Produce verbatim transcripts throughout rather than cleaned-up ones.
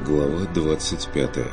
Глава двадцать пятая.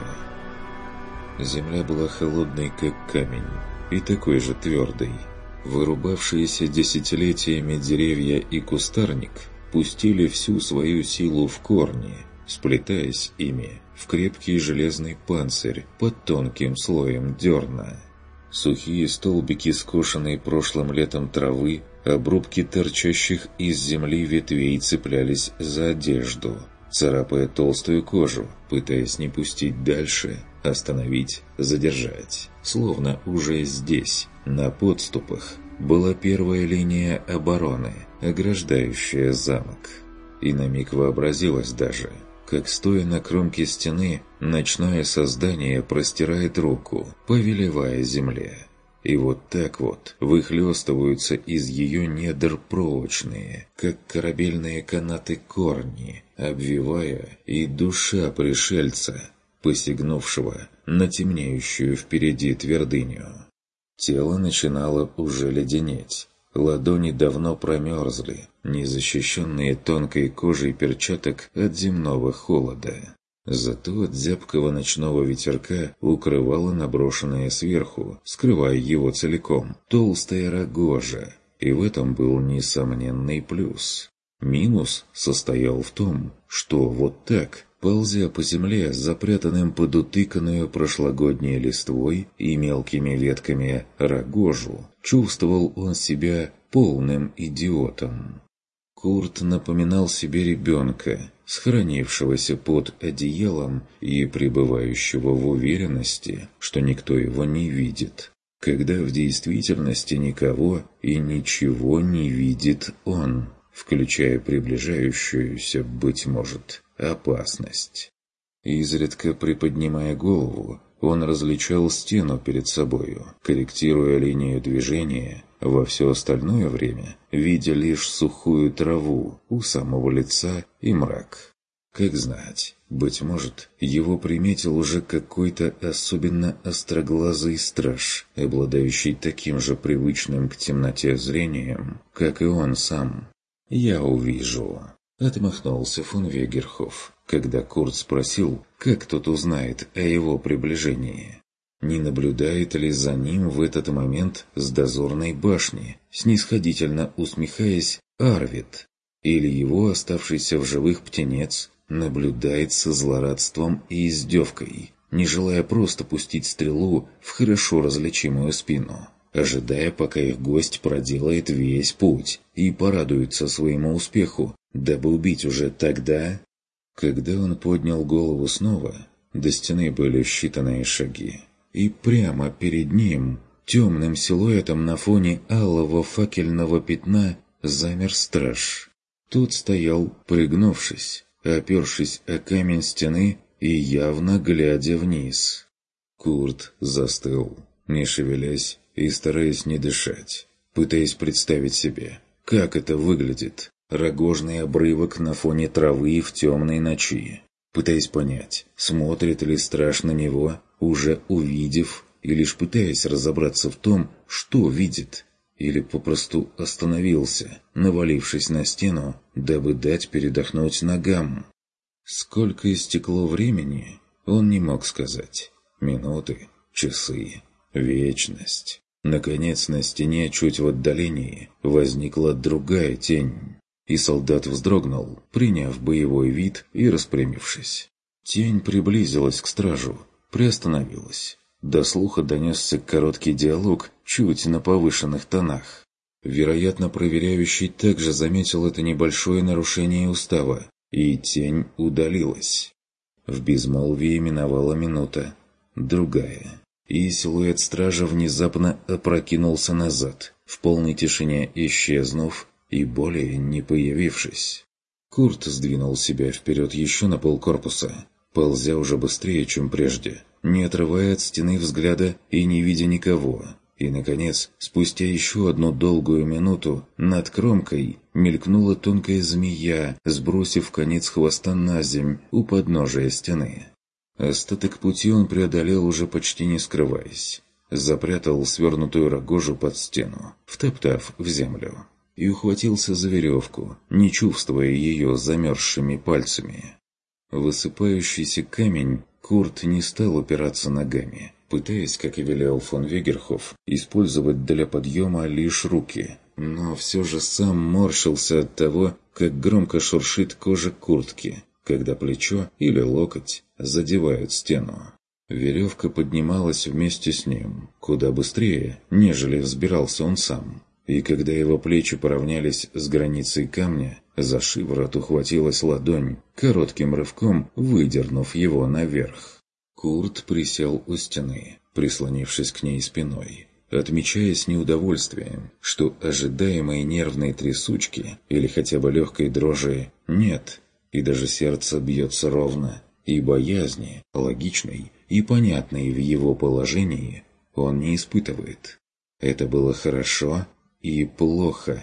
Земля была холодной, как камень, и такой же твердой. Вырубавшиеся десятилетиями деревья и кустарник пустили всю свою силу в корни, сплетаясь ими в крепкий железный панцирь под тонким слоем дерна. Сухие столбики скошенной прошлым летом травы, обрубки торчащих из земли ветвей цеплялись за одежду, царапая толстую кожу, пытаясь не пустить дальше, остановить, задержать. Словно уже здесь, на подступах, была первая линия обороны, ограждающая замок. И на миг вообразилось даже, как, стоя на кромке стены, ночное создание простирает руку, повелевая земле. И вот так вот выхлёстываются из ее недр прочные, как корабельные канаты, корни, обвивая и душа пришельца, посягнувшего на темнеющую впереди твердыню. Тело начинало уже леденеть. Ладони давно промерзли, не защищенные тонкой кожей перчаток от земного холода. Зато от зябкого ночного ветерка укрывала наброшенная сверху, скрывая его целиком, толстая рогожа, и в этом был несомненный плюс. Минус состоял в том, что вот так, ползя по земле, запрятанным под утыканную прошлогодней листвой и мелкими ветками рогожу, чувствовал он себя полным идиотом. Курт напоминал себе ребенка, схоронившегося под одеялом и пребывающего в уверенности, что никто его не видит, когда в действительности никого и ничего не видит он, включая приближающуюся, быть может, опасность. Изредка приподнимая голову, он различал стену перед собою, корректируя линию движения, во все остальное время видя лишь сухую траву у самого лица и мрак. Как знать, быть может, его приметил уже какой-то особенно остроглазый страж, обладающий таким же привычным к темноте зрением, как и он сам. «Я увижу», — отмахнулся фон Вегерхоф, когда Курт спросил, как тот узнает о его приближении. Не наблюдает ли за ним в этот момент с дозорной башни, снисходительно усмехаясь, Арвид, или его оставшийся в живых птенец наблюдает со злорадством и издевкой, не желая просто пустить стрелу в хорошо различимую спину, ожидая, пока их гость проделает весь путь и порадуется своему успеху, дабы убить уже тогда. Когда он поднял голову снова, до стены были считанные шаги. И прямо перед ним, темным силуэтом на фоне алого факельного пятна, замер страж. Тот стоял, пригнувшись, опершись о камень стены и явно глядя вниз. Курт застыл, не шевелясь и стараясь не дышать, пытаясь представить себе, как это выглядит, рогожный обрывок на фоне травы в темной ночи, пытаясь понять, смотрит ли страж на него, уже увидев и лишь пытаясь разобраться в том, что видит, или попросту остановился, навалившись на стену, дабы дать передохнуть ногам. Сколько истекло времени, он не мог сказать. Минуты, часы, вечность. Наконец на стене, чуть в отдалении, возникла другая тень, и солдат вздрогнул, приняв боевой вид и распрямившись. Тень приблизилась к стражу, приостановилась. До слуха донесся короткий диалог, чуть на повышенных тонах. Вероятно, проверяющий также заметил это небольшое нарушение устава, и тень удалилась. В безмолвии миновала минута, другая, и силуэт стража внезапно опрокинулся назад, в полной тишине исчезнув и более не появившись. Курт сдвинул себя вперед еще на полкорпуса, ползя уже быстрее, чем прежде, не отрывая от стены взгляда и не видя никого. И, наконец, спустя еще одну долгую минуту, над кромкой мелькнула тонкая змея, сбросив конец хвоста на земь у подножия стены. Остаток пути он преодолел уже почти не скрываясь. Запрятал свернутую рогожу под стену, втоптав в землю, и ухватился за веревку, не чувствуя ее замерзшими пальцами. Высыпающийся камень Курт не стал упираться ногами, пытаясь, как и велел фон Вегерхоф, использовать для подъема лишь руки, но все же сам морщился от того, как громко шуршит кожа куртки, когда плечо или локоть задевают стену. Веревка поднималась вместе с ним, куда быстрее, нежели взбирался он сам. И когда его плечи поравнялись с границей камня, за шиворот ухватилась ладонь, коротким рывком выдернув его наверх. Курт присел у стены, прислонившись к ней спиной, отмечая с неудовольствием, что ожидаемой нервной трясучки или хотя бы легкой дрожи нет, и даже сердце бьется ровно, и боязни, логичной и понятной в его положении, он не испытывает. Это было хорошо и плохо.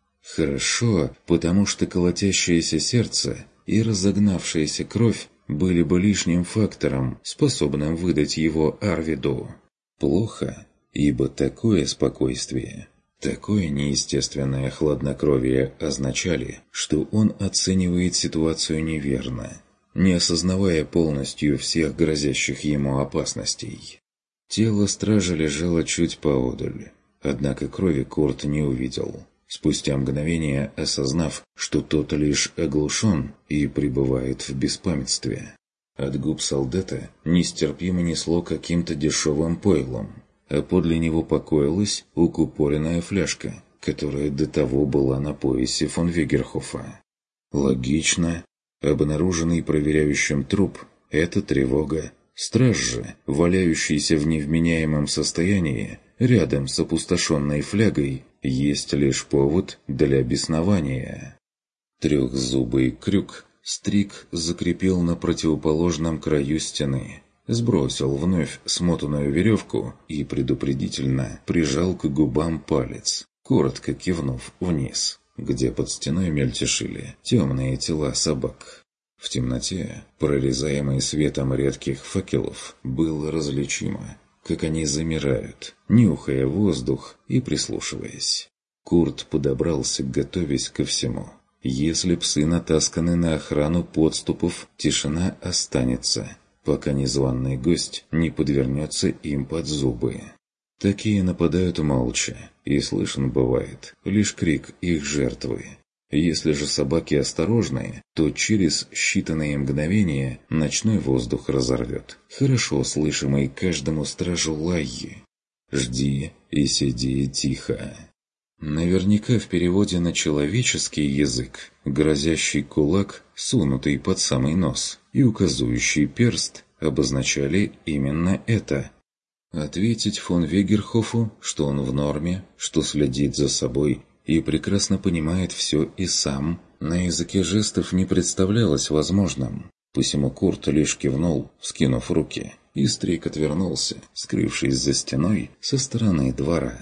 Хорошо, потому что колотящееся сердце и разогнавшаяся кровь были бы лишним фактором, способным выдать его Арвиду. Плохо, ибо такое спокойствие, такое неестественное хладнокровие означали, что он оценивает ситуацию неверно, не осознавая полностью всех грозящих ему опасностей. Тело стража лежало чуть поодаль, однако крови Курт не увидел, спустя мгновение осознав, что тот лишь оглушен и пребывает в беспамятстве. От губ солдата нестерпимо несло каким-то дешевым пойлом, а подле него покоилась укупоренная фляжка, которая до того была на поясе фон Вегерхофа. Логично. Обнаруженный проверяющим труп – это тревога. Страж же, валяющийся в невменяемом состоянии, рядом с опустошенной флягой, есть лишь повод для беснования. Трехзубый крюк Стрик закрепил на противоположном краю стены, сбросил вновь смотанную веревку и предупредительно прижал к губам палец, коротко кивнув вниз, где под стеной мельтешили темные тела собак. В темноте, прорезаемой светом редких факелов, было различимо, как они замирают, нюхая воздух и прислушиваясь. Курт подобрался, готовясь ко всему. Если псы натасканы на охрану подступов, тишина останется, пока незваный гость не подвернется им под зубы. Такие нападают молча, и слышен бывает лишь крик их жертвы. Если же собаки осторожные, то через считанные мгновения ночной воздух разорвет хорошо слышимый каждому стражу лай. «Жди и сиди тихо». Наверняка в переводе на человеческий язык грозящий кулак, сунутый под самый нос, и указующий перст обозначали именно это. Ответить фон Вегерхофу, что он в норме, что следит за собой и прекрасно понимает все и сам, на языке жестов не представлялось возможным. Посему Курт лишь кивнул, вскинув руки, и Стрик отвернулся, скрывшись за стеной со стороны двора.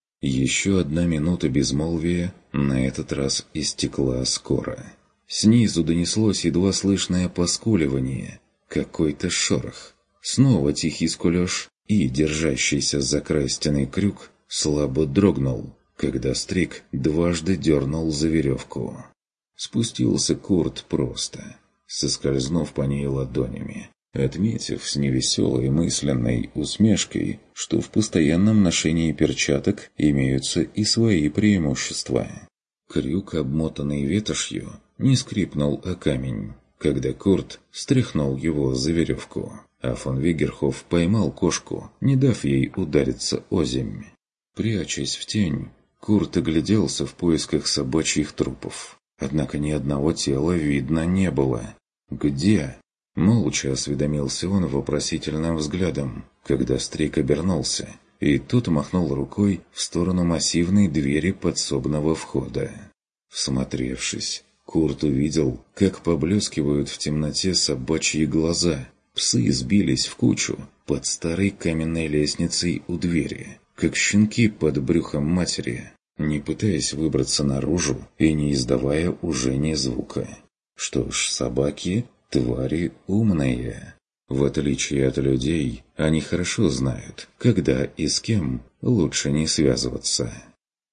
Еще одна минута безмолвия на этот раз истекла скоро. Снизу донеслось едва слышное поскуливание, какой-то шорох. Снова тихий скулёж, и держащийся за край стены крюк слабо дрогнул, когда Стрик дважды дернул за веревку. Спустился Курт просто, соскользнув по ней ладонями, отметив с невеселой мысленной усмешкой, что в постоянном ношении перчаток имеются и свои преимущества. Крюк, обмотанный ветошью, не скрипнул о камень, когда Курт стряхнул его за веревку, а фон Вегерхоф поймал кошку, не дав ей удариться озимь. Прячась в тень, Курт огляделся в поисках собачьих трупов. Однако ни одного тела видно не было. «Где?» Молча осведомился он вопросительным взглядом, когда Стрик обернулся, и тут махнул рукой в сторону массивной двери подсобного входа. Всмотревшись, Курт увидел, как поблескивают в темноте собачьи глаза. Псы сбились в кучу под старой каменной лестницей у двери, как щенки под брюхом матери, не пытаясь выбраться наружу и не издавая уже ни звука. Что ж, собаки — твари умные. В отличие от людей, они хорошо знают, когда и с кем лучше не связываться.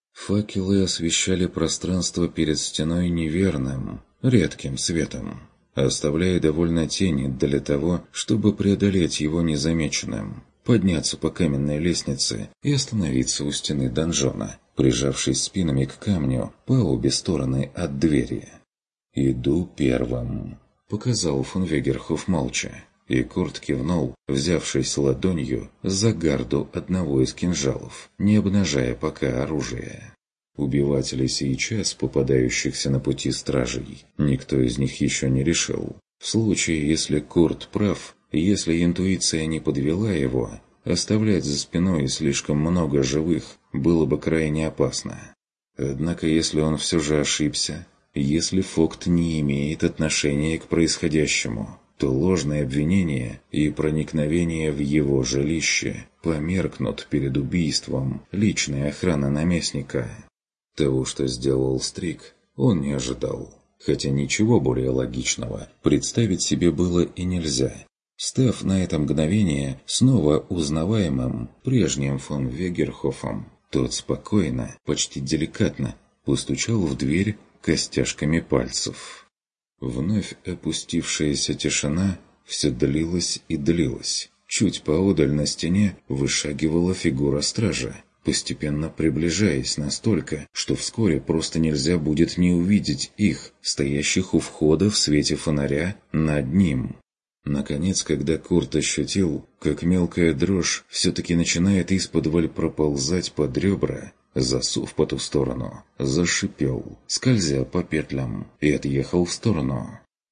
Факелы освещали пространство перед стеной неверным, редким светом. оставляя довольно тени для того, чтобы преодолеть его незамеченным, подняться по каменной лестнице и остановиться у стены донжона, прижавшись спинами к камню по обе стороны от двери. «Иду первым», — показал фон Вегерхоф молча, и Курт кивнул, взявшись ладонью за гарду одного из кинжалов, не обнажая пока оружие. Убивать ли сейчас попадающихся на пути стражей, никто из них еще не решил. В случае, если Курт прав, если интуиция не подвела его, оставлять за спиной слишком много живых было бы крайне опасно. Однако, если он все же ошибся, если факт не имеет отношения к происходящему, то ложное обвинение и проникновение в его жилище померкнут перед убийством личной охраны наместника. Того, что сделал Стрик, он не ожидал, хотя ничего более логичного представить себе было и нельзя. Став на это мгновение снова узнаваемым прежним фон Вегерхофом, тот спокойно, почти деликатно постучал в дверь костяшками пальцев. Вновь опустившаяся тишина все длилась и длилась. Чуть поодаль на стене вышагивала фигура стража, постепенно приближаясь настолько, что вскоре просто нельзя будет не увидеть их, стоящих у входа в свете фонаря над ним. Наконец, когда Курт ощутил, как мелкая дрожь все-таки начинает исподволь проползать под ребра, засов по ту сторону зашипел, скользя по петлям, и отъехал в сторону.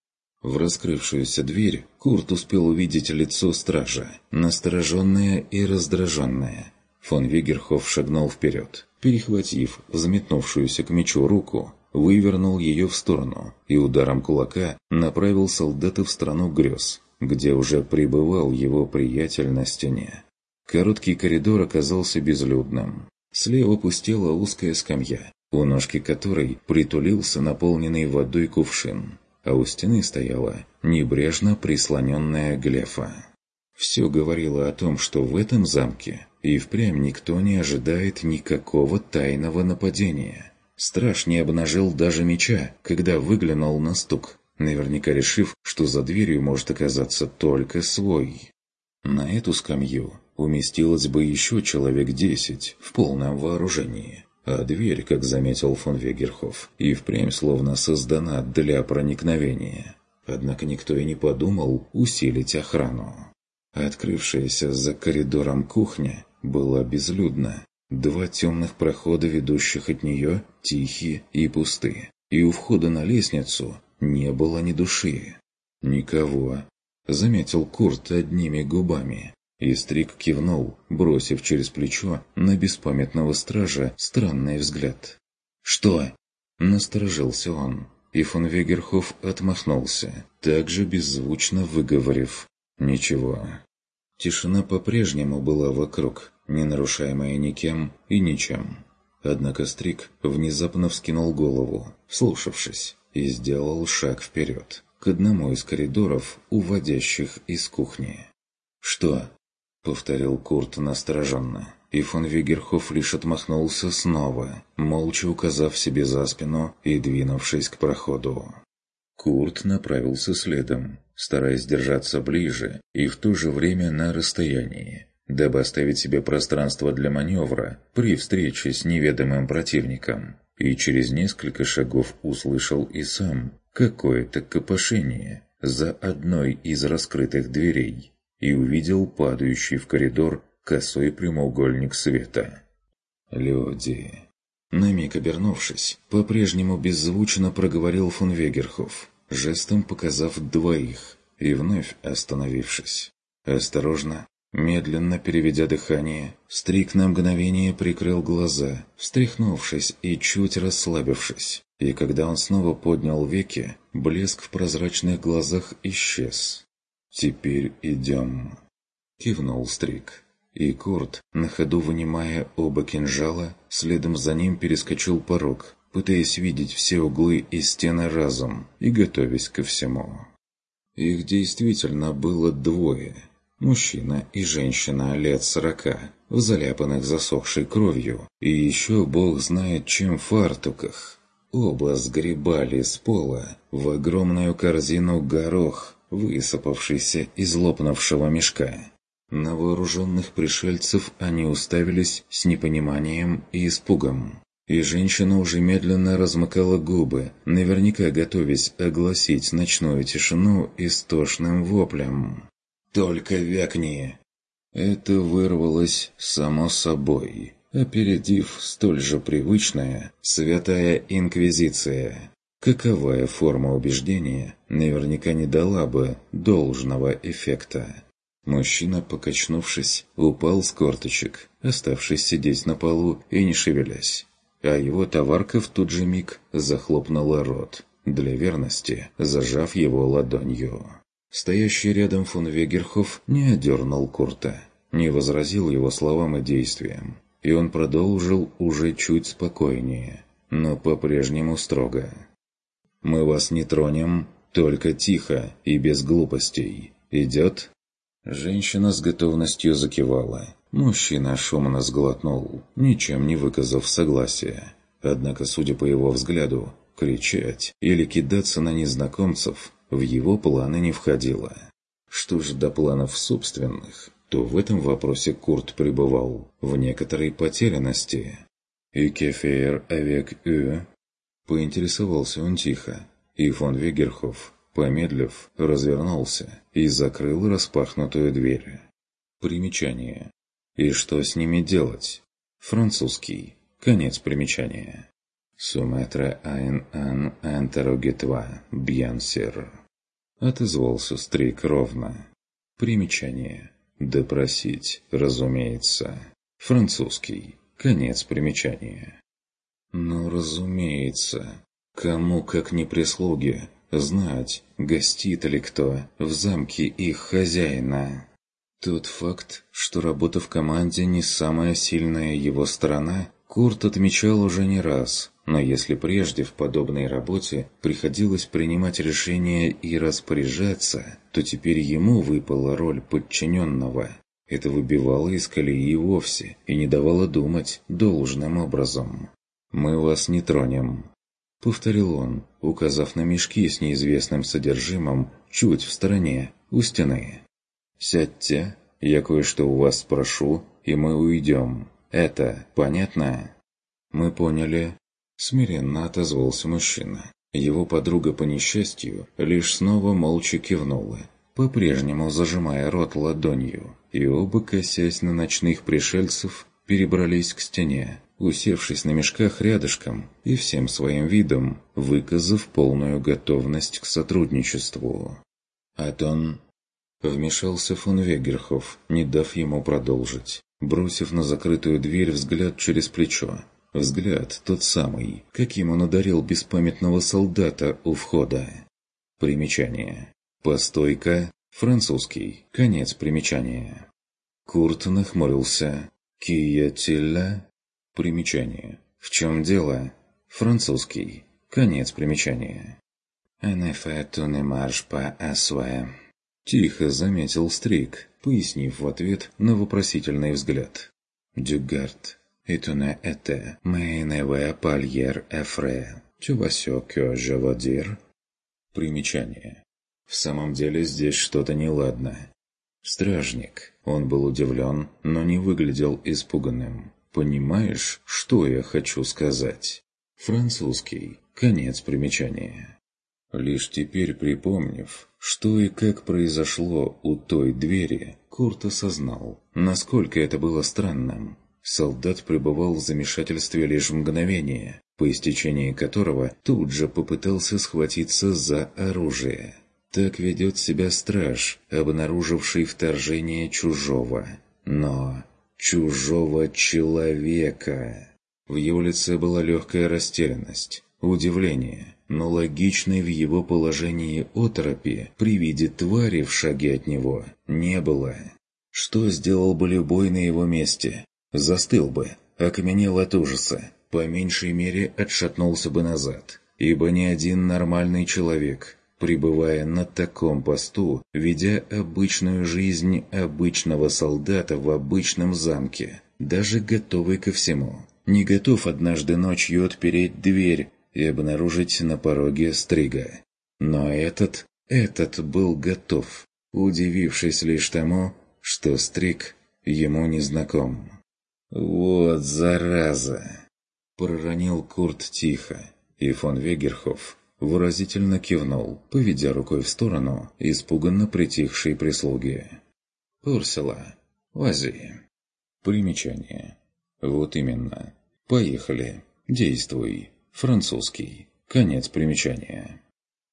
В раскрывшуюся дверь Курт успел увидеть лицо стража, настороженное и раздраженное. Фон Вегерхоф шагнул вперед, перехватив взметнувшуюся к мечу руку, вывернул ее в сторону и ударом кулака направил солдата в страну грез, где уже пребывал его приятель на стене. Короткий коридор оказался безлюдным. Слева пустела узкая скамья, у ножки которой притулился наполненный водой кувшин, а у стены стояла небрежно прислоненная глефа. Все говорило о том, что в этом замке и впрямь никто не ожидает никакого тайного нападения. Страж не обнажил даже меча, когда выглянул на стук, наверняка решив, что за дверью может оказаться только свой. На эту скамью уместилось бы еще человек десять в полном вооружении, а дверь, как заметил фон Вегерхоф, и впрямь словно создана для проникновения. Однако никто и не подумал усилить охрану. Открывшаяся за коридором кухня была безлюдна. Два темных прохода, ведущих от нее, тихие и пусты, и у входа на лестницу не было ни души. «Никого», — заметил Курт одними губами, и Стрик кивнул, бросив через плечо на беспамятного стража странный взгляд. «Что?» — насторожился он, и фон Вегерхоф отмахнулся, также беззвучно выговорив «Ничего». Тишина по-прежнему была вокруг, не нарушаемая никем и ничем. Однако Стрик внезапно вскинул голову, вслушавшись, и сделал шаг вперед, к одному из коридоров, уводящих из кухни. «Что?» — повторил Курт настороженно, и фон Вегерхоф лишь отмахнулся снова, молча указав себе за спину и двинувшись к проходу. Курт направился следом, стараясь держаться ближе и в то же время на расстоянии, дабы оставить себе пространство для маневра при встрече с неведомым противником, и через несколько шагов услышал и сам какое-то копошение за одной из раскрытых дверей и увидел падающий в коридор косой прямоугольник света. «Люди!» На миг обернувшись, по-прежнему беззвучно проговорил фон Вегерхоф, жестом показав двоих, и вновь остановившись. Осторожно, медленно переведя дыхание, Стрик на мгновение прикрыл глаза, встряхнувшись и чуть расслабившись, и когда он снова поднял веки, блеск в прозрачных глазах исчез. «Теперь идем», — кивнул Стрик. И Курт, на ходу вынимая оба кинжала, следом за ним перескочил порог, пытаясь видеть все углы и стены разом и готовясь ко всему. Их действительно было двое. Мужчина и женщина лет сорока, в заляпанных засохшей кровью, и еще бог знает чем фартуках. Оба сгребали с пола в огромную корзину горох, высыпавшийся из лопнувшего мешка. На вооруженных пришельцев они уставились с непониманием и испугом. И женщина уже медленно размыкала губы, наверняка готовясь огласить ночную тишину истошным воплем. «Только вякни!» Это вырвалось само собой, опередив столь же привычная «святая инквизиция». Каковая форма убеждения наверняка не дала бы должного эффекта. Мужчина, покачнувшись, упал с корточек, оставшись сидеть на полу и не шевелясь. А его товарка в тот же миг захлопнула рот, для верности зажав его ладонью. Стоящий рядом фон Вегерхоф не одернул Курта, не возразил его словам и действиям, и он продолжил уже чуть спокойнее, но по-прежнему строго. «Мы вас не тронем, только тихо и без глупостей. Идет?» Женщина с готовностью закивала. Мужчина шумно сглотнул, ничем не выказав согласия. Однако, судя по его взгляду, кричать или кидаться на незнакомцев в его планы не входило. Что же до планов собственных, то в этом вопросе Курт пребывал в некоторой потерянности. «И кефейр авек ю?» Поинтересовался он тихо, и фон Вегерхоф, помедлив, развернулся и закрыл распахнутую дверь. Примечание. И что с ними делать? Французский. Конец примечания. «Суметра айн ан энтерогетва, бьянсер». Отозвался Стрик ровно. Примечание. Допросить, разумеется. Французский. Конец примечания. Ну, разумеется. Кому, как не прислуги, знать, гостит ли кто в замке их хозяина. Тот факт, что работа в команде не самая сильная его сторона, Курт отмечал уже не раз, но если прежде в подобной работе приходилось принимать решения и распоряжаться, то теперь ему выпала роль подчиненного. Это выбивало из колеи вовсе и не давало думать должным образом. «Мы вас не тронем», — повторил он, указав на мешки с неизвестным содержимым чуть в стороне, у стены. «Сядьте, я кое-что у вас спрошу, и мы уйдем. Это понятно?» «Мы поняли», — смиренно отозвался мужчина. Его подруга, по несчастью, лишь снова молча кивнула, по-прежнему зажимая рот ладонью, и оба, косясь на ночных пришельцев, перебрались к стене, усевшись на мешках рядышком и всем своим видом выказав полную готовность к сотрудничеству. «Атон...» Вмешался фон Вегерхоф, не дав ему продолжить, бросив на закрытую дверь взгляд через плечо. Взгляд тот самый, каким он одарил беспамятного солдата у входа. Примечание. Постойка. Французский. Конец примечания. Курт нахмурился. «Киятилля?» Примечание. «В чем дело?» Французский. Конец примечания. «En effet, tu ne marches pas à soi». Тихо заметил Стрик, пояснив в ответ на вопросительный взгляд. «Дюгард, et tu ne étais, mais ne veux pas hier effrayer. Tu vois ce que je veux dire?» Примечание. В самом деле здесь что-то неладно. Стражник. Он был удивлен, но не выглядел испуганным. «Понимаешь, что я хочу сказать?» Французский. Конец примечания. Лишь теперь припомнив, что и как произошло у той двери, Курт осознал, насколько это было странным. Солдат пребывал в замешательстве лишь мгновение, по истечении которого тут же попытался схватиться за оружие. Так ведет себя страж, обнаруживший вторжение чужого. Но чужого человека. В его лице была легкая растерянность, удивление, но логичной в его положении оторопи при виде твари в шаге от него не было. Что сделал бы любой на его месте? Застыл бы, окаменел от ужаса, по меньшей мере отшатнулся бы назад, ибо ни один нормальный человек, пребывая на таком посту, ведя обычную жизнь обычного солдата в обычном замке, даже готовый ко всему, не готов однажды ночью отпереть дверь и обнаружить на пороге Стрига. Но этот, этот был готов, удивившись лишь тому, что Стриг ему не знаком. «Вот зараза!» — проронил Курт тихо, и фон Вегерхоф выразительно кивнул, поведя рукой в сторону испуганно притихшей прислуги. «Урсула, вози». Примечание. Вот именно. Поехали. Действуй. Французский. Конец примечания.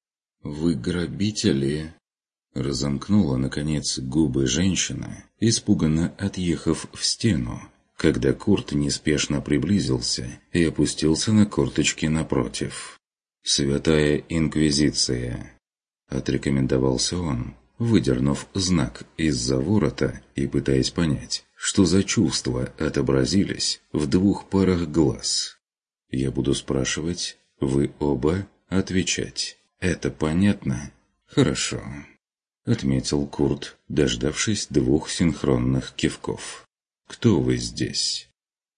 «Вы грабители?» Разомкнула, наконец, губы женщина, испуганно отъехав в стену, когда Курт неспешно приблизился и опустился на корточки напротив. «Святая Инквизиция», — отрекомендовался он, выдернув знак из-за ворота и пытаясь понять, что за чувства отобразились в двух парах глаз. «Я буду спрашивать, вы оба отвечать. Это понятно?» «Хорошо», — отметил Курт, дождавшись двух синхронных кивков. «Кто вы здесь?»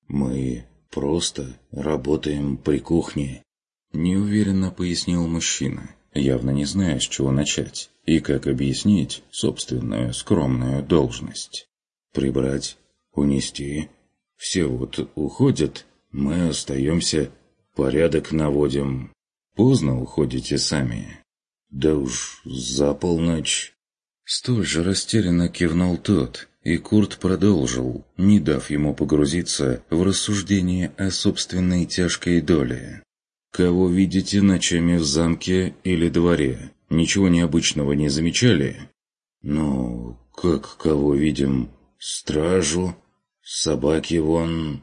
«Мы просто работаем при кухне», — неуверенно пояснил мужчина, явно не зная, с чего начать и как объяснить собственную скромную должность. «Прибрать, унести. Все вот уходят, мы остаемся, порядок наводим. Поздно уходите сами». «Да уж за полночь». Столь же растерянно кивнул тот, и Курт продолжил, не дав ему погрузиться в рассуждение о собственной тяжкой доле. «Кого видите ночами в замке или дворе? Ничего необычного не замечали?» «Ну, как кого видим? Стражу? Собаки вон...»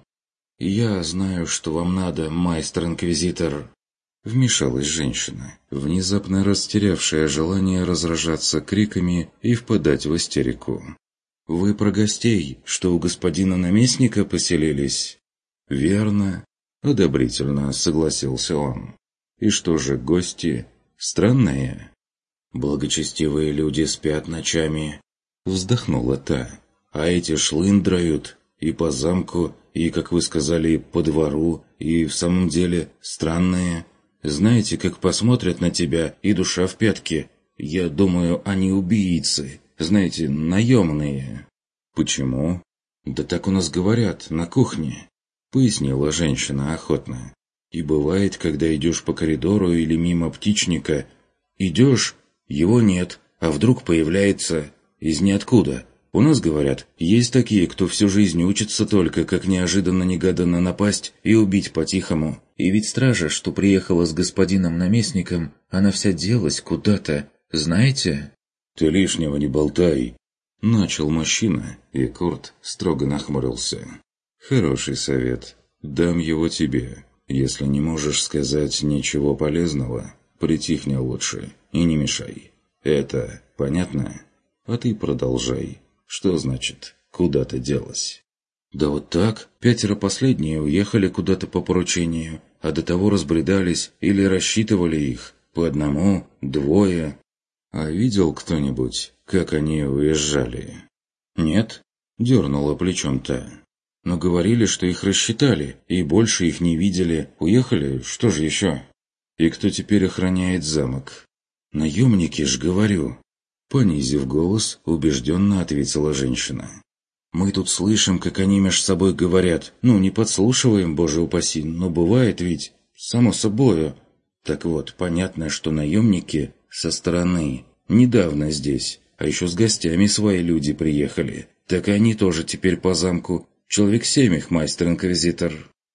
«Я знаю, что вам надо, майстер-инквизитор», — вмешалась женщина, внезапно растерявшая желание разражаться криками и впадать в истерику. «Вы про гостей, что у господина наместника поселились?» «Верно», — одобрительно согласился он. «И что же, гости странные?» «Благочестивые люди спят ночами», — вздохнула та. «А эти шлындрают и по замку, и, как вы сказали, по двору, и в самом деле странные. Знаете, как посмотрят на тебя, и душа в пятки. Я думаю, они убийцы, знаете, наемные». «Почему?» «Да так у нас говорят, на кухне», — пояснила женщина охотно. «И бывает, когда идешь по коридору или мимо птичника, идешь, его нет, а вдруг появляется из ниоткуда. У нас, говорят, есть такие, кто всю жизнь учится только, как неожиданно-негаданно напасть и убить по-тихому. И ведь стража, что приехала с господином-наместником, она вся делась куда-то, знаете?» «Ты лишнего не болтай», — начал мужчина, и Курт строго нахмурился. «Хороший совет. Дам его тебе. Если не можешь сказать ничего полезного, притихни лучше и не мешай. Это понятно? А ты продолжай. Что значит, куда ты делась?» «Да вот так. Пятеро последние уехали куда-то по поручению, а до того разбредались или рассчитывали их. По одному, двое. А видел кто-нибудь, как они уезжали?» «Нет», — дернула плечом та. «Но говорили, что их рассчитали, и больше их не видели. Уехали, что же еще?» «И кто теперь охраняет замок?» «Наемники ж, говорю». Понизив голос, убежденно ответила женщина. «Мы тут слышим, как они между собой говорят. Ну, не подслушиваем, боже упаси, но бывает ведь, само собою. Так вот, понятно, что наемники со стороны. Недавно здесь, а еще с гостями свои люди приехали. Так и они тоже теперь по замку. Человек семь их, майстер-инквизитор».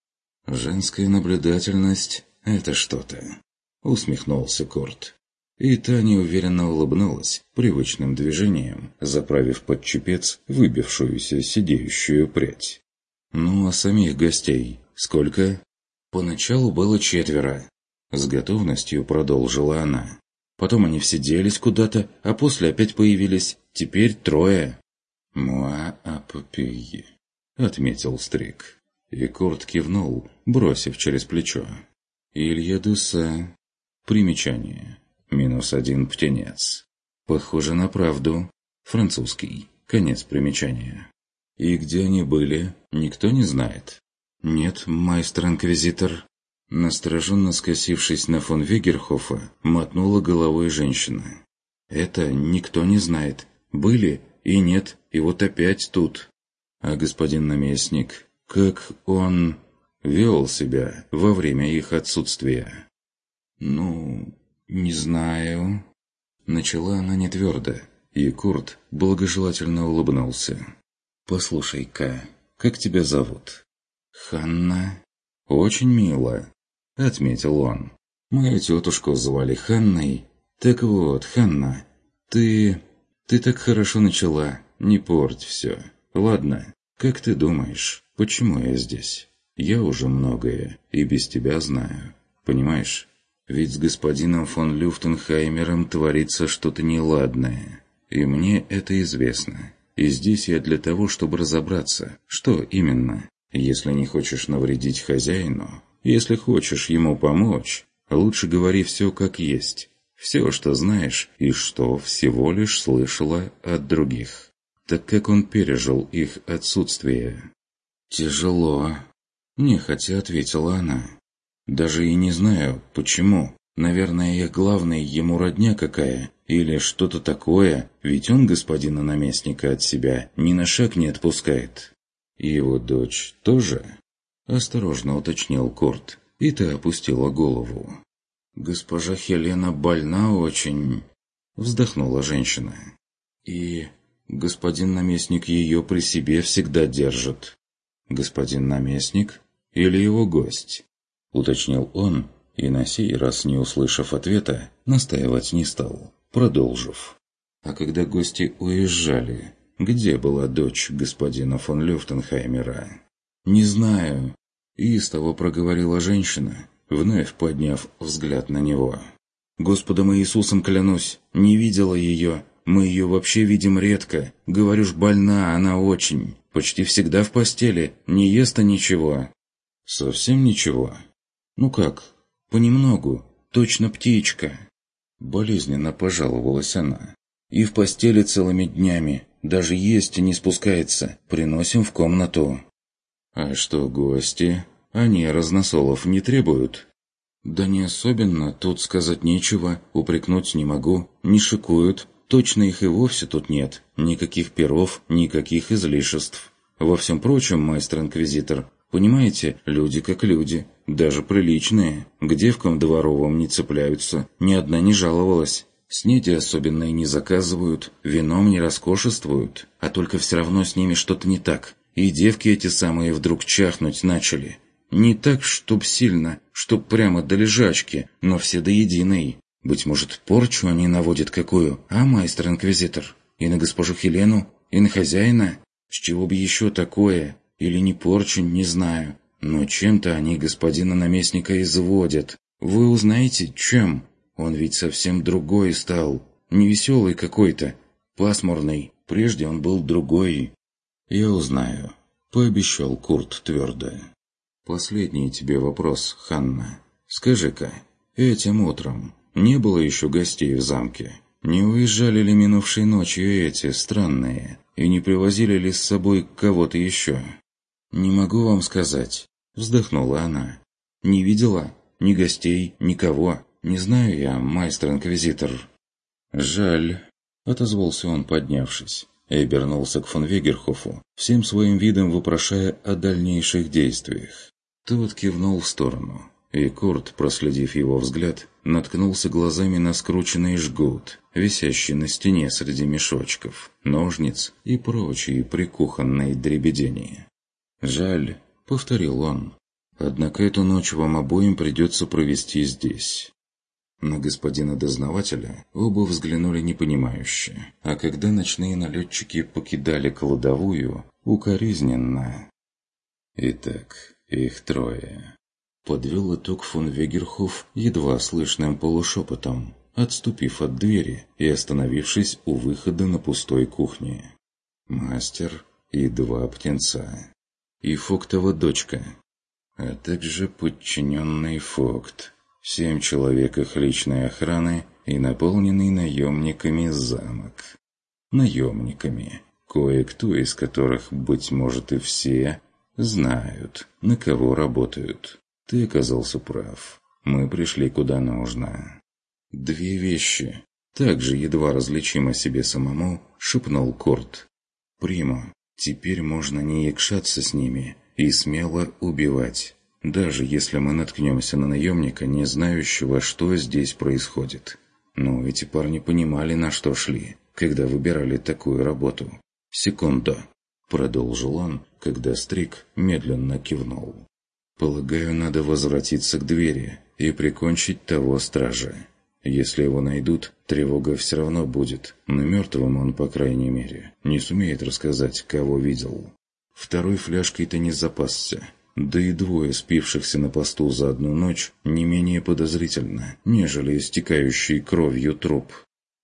«Женская наблюдательность — это что-то», — усмехнулся Курт. И та неуверенно улыбнулась привычным движением, заправив под чепец выбившуюся сидеющую прядь. «Ну, а самих гостей сколько?» «Поначалу было четверо», — с готовностью продолжила она. «Потом они все делись куда-то, а после опять появились. Теперь трое». «Муа апопей», — отметил Стриг. И Курт кивнул, бросив через плечо. «Илья Дуса». Примечание. Минус один птенец. Похоже на правду. Французский. Конец примечания. «И где они были, никто не знает?» «Нет, майстер-инквизитор». Настороженно скосившись на фон Вегерхофа, мотнула головой женщина. «Это никто не знает. Были и нет, и вот опять тут. А господин наместник, как он вел себя во время их отсутствия?» «Ну, не знаю...» Начала она нетвердо, и Курт благожелательно улыбнулся. «Послушай-ка, как тебя зовут?» «Ханна». «Очень мило», — отметил он. «Мою тетушку звали Ханной. Так вот, Ханна, ты... ты так хорошо начала, не порть все. Ладно, как ты думаешь, почему я здесь? Я уже многое и без тебя знаю, понимаешь? Ведь с господином фон Люфтенхаймером творится что-то неладное, и мне это известно. И здесь я для того, чтобы разобраться, что именно. Если не хочешь навредить хозяину, если хочешь ему помочь, лучше говори все как есть, все, что знаешь и что всего лишь слышала от других. Так как он пережил их отсутствие?» «Тяжело», — нехотя ответила она. «Даже и не знаю, почему. Наверное, я главный ему родня какая, или что-то такое, ведь он господина наместника от себя ни на шаг не отпускает». «И его дочь тоже?» — осторожно уточнил Курт, и та опустила голову. «Госпожа Хелена больна очень», — вздохнула женщина. «И господин наместник ее при себе всегда держит». «Господин наместник или его гость?» — уточнил он, и на сей раз, не услышав ответа, настаивать не стал, продолжив. «А когда гости уезжали, где была дочь господина фон Люфтенхаймера?» «Не знаю», — истово проговорила женщина, вновь подняв взгляд на него. «Господом Иисусом клянусь, не видела ее. Мы ее вообще видим редко. Говорю ж, больна она очень. Почти всегда в постели, не ест-то ничего». «Совсем ничего?» «Ну как, понемногу, точно птичка». Болезненно пожаловалась она. «И в постели целыми днями, даже есть и не спускается, приносим в комнату». «А что гости? Они разносолов не требуют?» «Да не особенно, тут сказать нечего, упрекнуть не могу, не шикуют. Точно их и вовсе тут нет, никаких перов, никаких излишеств. Во всем прочем, майстер-инквизитор, понимаете, люди как люди, даже приличные, к девкам дворовым не цепляются, ни одна не жаловалась. Снеди особенно и не заказывают, вином не роскошествуют, а только все равно с ними что-то не так. И девки эти самые вдруг чахнуть начали. Не так, чтоб сильно, чтоб прямо до лежачки, но все до единой. Быть может, порчу они наводят какую, а, майстер-инквизитор? И на госпожу Хелену, и на хозяина? С чего бы еще такое? Или не порчу, не знаю. Но чем-то они господина наместника изводят. Вы узнаете, чем? Он ведь совсем другой стал. Невеселый какой-то. Пасмурный. Прежде он был другой». «Я узнаю», — пообещал Курт твердо. «Последний тебе вопрос, Ханна. Скажи-ка, этим утром не было еще гостей в замке? Не уезжали ли минувшей ночью эти странные, и не привозили ли с собой кого-то еще?» «Не могу вам сказать», — вздохнула она. «Не видела ни гостей, никого. Не знаю я, майстер-инквизитор». «Жаль», — отозвался он, поднявшись, и обернулся к фон Вегерхофу, всем своим видом вопрошая о дальнейших действиях. Тот кивнул в сторону, и Курт, проследив его взгляд, наткнулся глазами на скрученный жгут, висящий на стене среди мешочков, ножниц и прочие прикухонные дребедения. «Жаль», — повторил он, — «однако эту ночь вам обоим придется провести здесь». На господина дознавателя оба взглянули непонимающе, а когда ночные налетчики покидали кладовую, укоризненно. «Итак, их трое», — подвел итог фон Вегерхоф едва слышным полушепотом, отступив от двери и остановившись у выхода на пустой кухне. «Мастер и два птенца. И Фоктова дочка, а также подчиненный Фокт. Семь человек их личной охраны и наполненный наемниками замок. Наемниками, кое-кто из которых, быть может и все, знают, на кого работают. Ты оказался прав. Мы пришли куда нужно. Две вещи. Также едва различимо себе самому, шепнул Курт. Примо, теперь можно не якшаться с ними и смело убивать, даже если мы наткнемся на наемника, не знающего, что здесь происходит. Но эти парни понимали, на что шли, когда выбирали такую работу. «Секунду», — продолжил он, когда Стрик медленно кивнул. «Полагаю, надо возвратиться к двери и прикончить того стража. Если его найдут, тревога все равно будет, но мертвым он, по крайней мере, не сумеет рассказать, кого видел. Второй фляжкой-то не запасся, да и двое спившихся на посту за одну ночь не менее подозрительно, нежели истекающий кровью труп.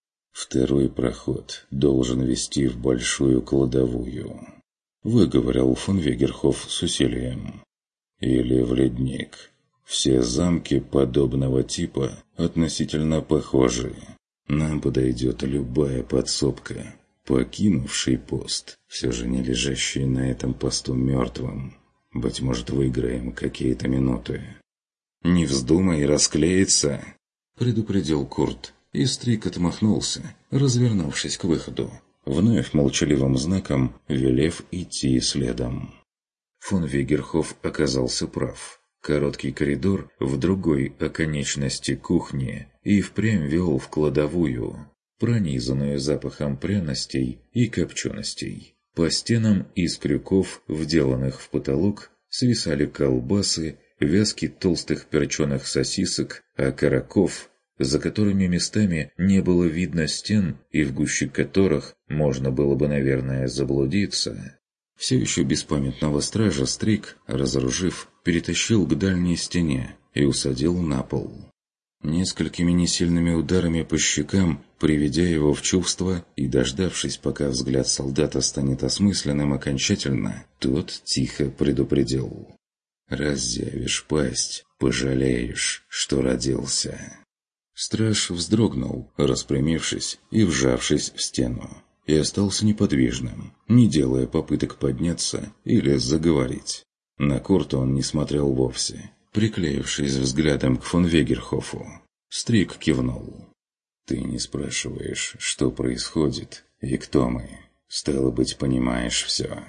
Второй проход должен вести в большую кладовую», — выговорил фон Вегерхоф с усилием. «Или в ледник. Все замки подобного типа относительно похожи. Нам подойдет любая подсобка, покинувший пост, все же не лежащий на этом посту мертвым. Быть может, выиграем какие-то минуты». «Не вздумай расклеиться», — предупредил Курт, и Стрик отмахнулся, развернувшись к выходу, вновь молчаливым знаком велев идти следом. Фон Вегерхоф оказался прав. Короткий коридор в другой оконечности кухни и впрямь вел в кладовую, пронизанную запахом пряностей и копченостей. По стенам из крюков, вделанных в потолок, свисали колбасы, вязки толстых перченых сосисок, а окороков, за которыми местами не было видно стен и в гуще которых можно было бы, наверное, заблудиться. Все еще беспамятного стража Стрик, разоружив, перетащил к дальней стене и усадил на пол. Несколькими несильными ударами по щекам, приведя его в чувство и дождавшись, пока взгляд солдата станет осмысленным окончательно, тот тихо предупредил: «Разъявишь пасть, пожалеешь, что родился». Страж вздрогнул, распрямившись и вжавшись в стену, и остался неподвижным, не делая попыток подняться или заговорить. На Курта он не смотрел вовсе, приклеившись взглядом к фон Вегерхофу. Стрик кивнул. «Ты не спрашиваешь, что происходит и кто мы. Стало быть, понимаешь все.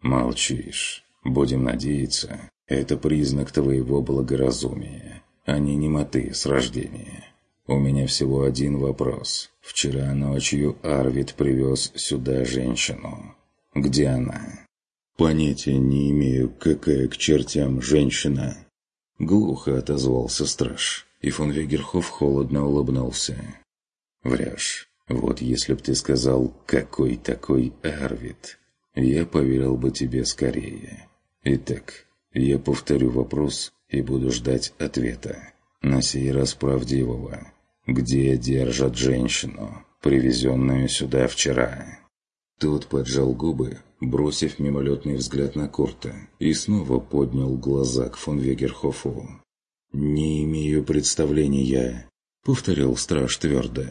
Молчишь. Будем надеяться, это признак твоего благоразумия, а не немоты с рождения. У меня всего один вопрос. Вчера ночью Арвид привез сюда женщину. Где она?» «Понятия не имею, какая к чертям женщина!» Глухо отозвался страж, и фон Вегерхоф холодно улыбнулся. «Врешь. Вот если б ты сказал, какой такой Арвид, я поверил бы тебе скорее. Итак, я повторю вопрос и буду ждать ответа. На сей раз правдивого. Где держат женщину, привезенную сюда вчера?» Тот поджал губы, бросив мимолетный взгляд на Курта, и снова поднял глаза к фон Вегерхофу. «Не имею представления», — повторил страж твердо.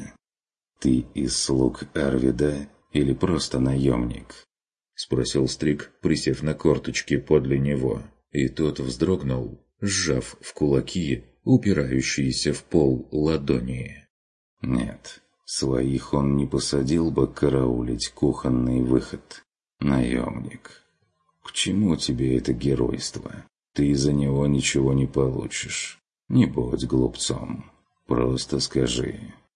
«Ты из слуг Арвида или просто наемник?» — спросил Стрик, присев на корточки подле него, и тот вздрогнул, сжав в кулаки упирающиеся в пол ладони. «Нет, своих он не посадил бы караулить кухонный выход. Наемник. К чему тебе это геройство? Ты из-за него ничего не получишь. Не будь глупцом. Просто скажи».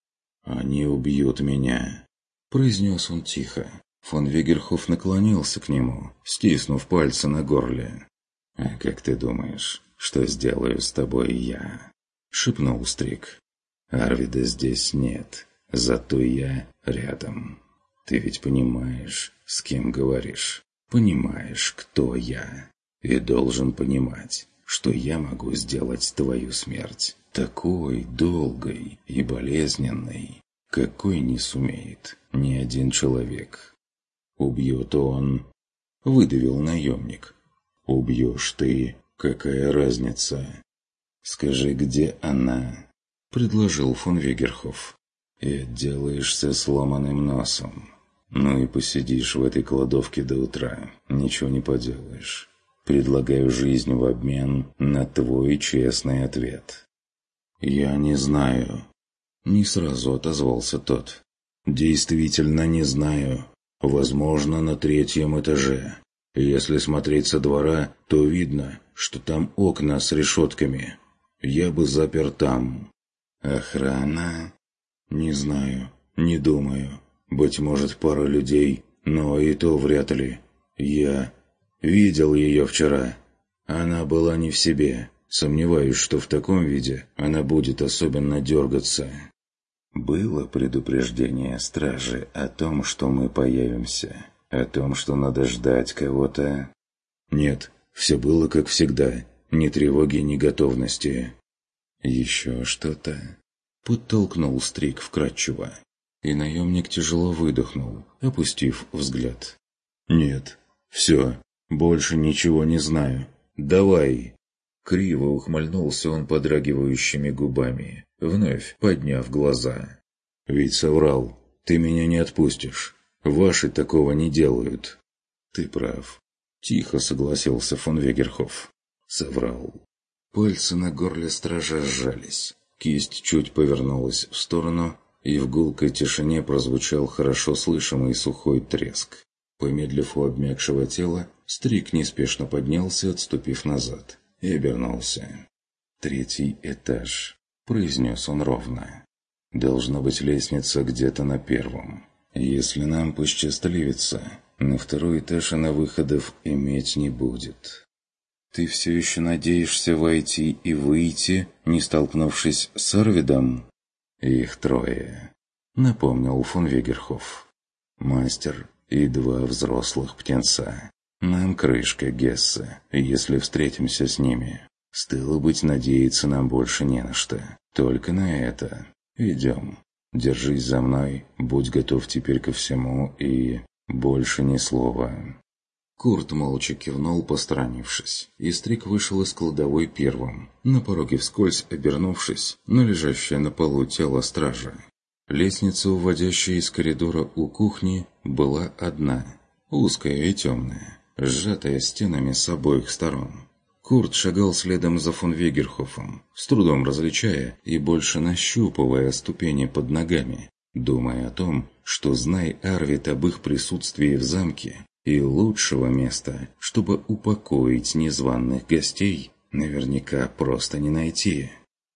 «Они убьют меня», — произнес он тихо. Фон Вегерхоф наклонился к нему, стиснув пальцы на горле. «А как ты думаешь, что сделаю с тобой я?» — шепнул Стрик. «Арвида здесь нет, зато я рядом. Ты ведь понимаешь, с кем говоришь, понимаешь, кто я, и должен понимать, что я могу сделать твою смерть такой долгой и болезненной, какой не сумеет ни один человек. Убьет он», — выдавил наемник. «Убьешь ты, какая разница? Скажи, где она?» — предложил фон Вегерхоф. «И отделаешься сломанным носом. Ну и посидишь в этой кладовке до утра, ничего не поделаешь. Предлагаю жизнь в обмен на твой честный ответ». «Я не знаю». Не сразу отозвался тот. «Действительно не знаю. Возможно, на третьем этаже. Если смотреть со двора, то видно, что там окна с решетками. Я бы запер там». «Охрана?» «Не знаю, не думаю. Быть может, пара людей, но и то вряд ли. Я видел ее вчера. Она была не в себе. Сомневаюсь, что в таком виде она будет особенно дергаться». «Было предупреждение стражи о том, что мы появимся? О том, что надо ждать кого-то?» «Нет, все было как всегда. Ни тревоги, ни готовности». «Еще что-то?» Подтолкнул Стрик вкратчиво. И наемник тяжело выдохнул, опустив взгляд. «Нет, все, больше ничего не знаю. Давай!» Криво ухмыльнулся он подрагивающими губами, вновь подняв глаза. «Ведь соврал. Ты меня не отпустишь. Ваши такого не делают». «Ты прав». Тихо согласился фон Вегерхоф. «Соврал». Пальцы на горле стража сжались. Кисть чуть повернулась в сторону, и в гулкой тишине прозвучал хорошо слышимый сухой треск. Помедлив у обмякшего тела, Стрик неспешно поднялся, отступив назад, и обернулся. «Третий этаж», — произнес он ровно. «Должна быть лестница где-то на первом. Если нам посчастливится, на второй этаж она выходов иметь не будет». «Ты все еще надеешься войти и выйти, не столкнувшись с Арвидом?» «Их трое», — напомнил фон Вегерхоф. «Мастер и два взрослых птенца. Нам крышка, Гесса, если встретимся с ними. Стало быть, надеяться нам больше не на что. Только на это. Идем. Держись за мной, будь готов теперь ко всему и... больше ни слова». Курт молча кивнул, посторонившись, и Стрик вышел из кладовой первым, на пороге вскользь обернувшись на лежащее на полу тело стража. Лестница, уводящая из коридора у кухни, была одна, узкая и темная, сжатая стенами с обоих сторон. Курт шагал следом за фон Вегерхофом, с трудом различая и больше нащупывая ступени под ногами, думая о том, что, знай Арвид об их присутствии в замке, и лучшего места, чтобы упокоить незваных гостей, наверняка просто не найти.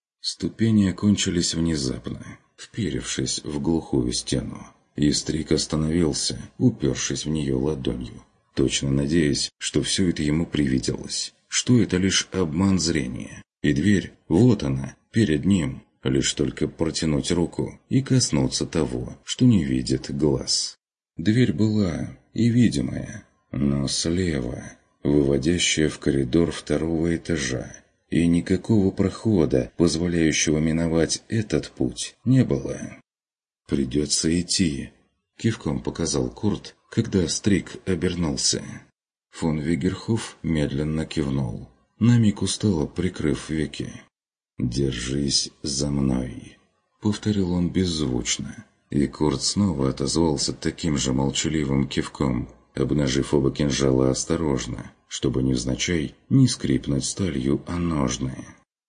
Ступени окончились внезапно, вперевшись в глухую стену, и Стрик остановился, упершись в нее ладонью, точно надеясь, что все это ему привиделось, что это лишь обман зрения, и дверь, вот она, перед ним, лишь только протянуть руку и коснуться того, что не видит глаз. Дверь была и видимая, но слева, выводящая в коридор второго этажа, и никакого прохода, позволяющего миновать этот путь, не было. «Придется идти», — кивком показал Курт, когда Стрик обернулся. Фон Вегерхоф медленно кивнул, на миг устало прикрыв веки. «Держись за мной», — повторил он беззвучно. И Курт снова отозвался таким же молчаливым кивком, обнажив оба кинжала осторожно, чтобы невзначай не скрипнуть сталью о ножны.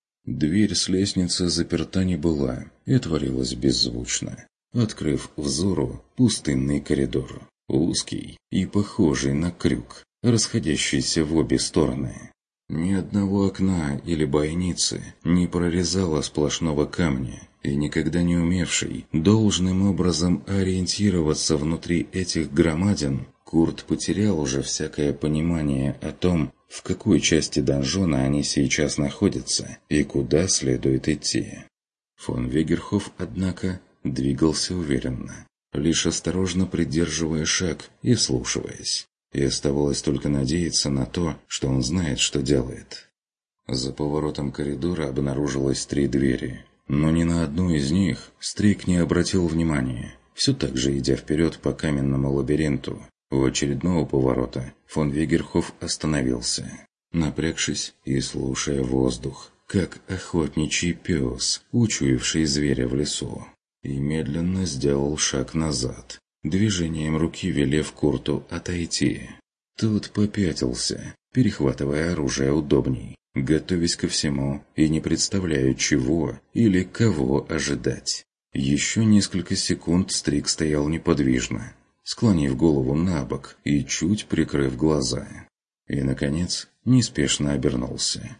Дверь с лестницы заперта не была и отворилась беззвучно, открыв взору пустынный коридор, узкий и похожий на крюк, расходящийся в обе стороны. Ни одного окна или бойницы не прорезало сплошного камня, и никогда не умевший должным образом ориентироваться внутри этих громадин, Курт потерял уже всякое понимание о том, в какой части донжона они сейчас находятся и куда следует идти. Фон Вегерхоф, однако, двигался уверенно, лишь осторожно придерживая шаг и вслушиваясь, и оставалось только надеяться на то, что он знает, что делает. За поворотом коридора обнаружилось три двери, но ни на одну из них Стрик не обратил внимания, все так же идя вперед по каменному лабиринту. У очередного поворота фон Вегерхоф остановился, напрягшись и слушая воздух, как охотничий пес, учуявший зверя в лесу, и медленно сделал шаг назад, движением руки велев Курту отойти. Тот попятился, перехватывая оружие удобней, готовясь ко всему и не представляя, чего или кого ожидать. Еще несколько секунд Стрик стоял неподвижно, склонив голову на бок и чуть прикрыв глаза. И, наконец, неспешно обернулся.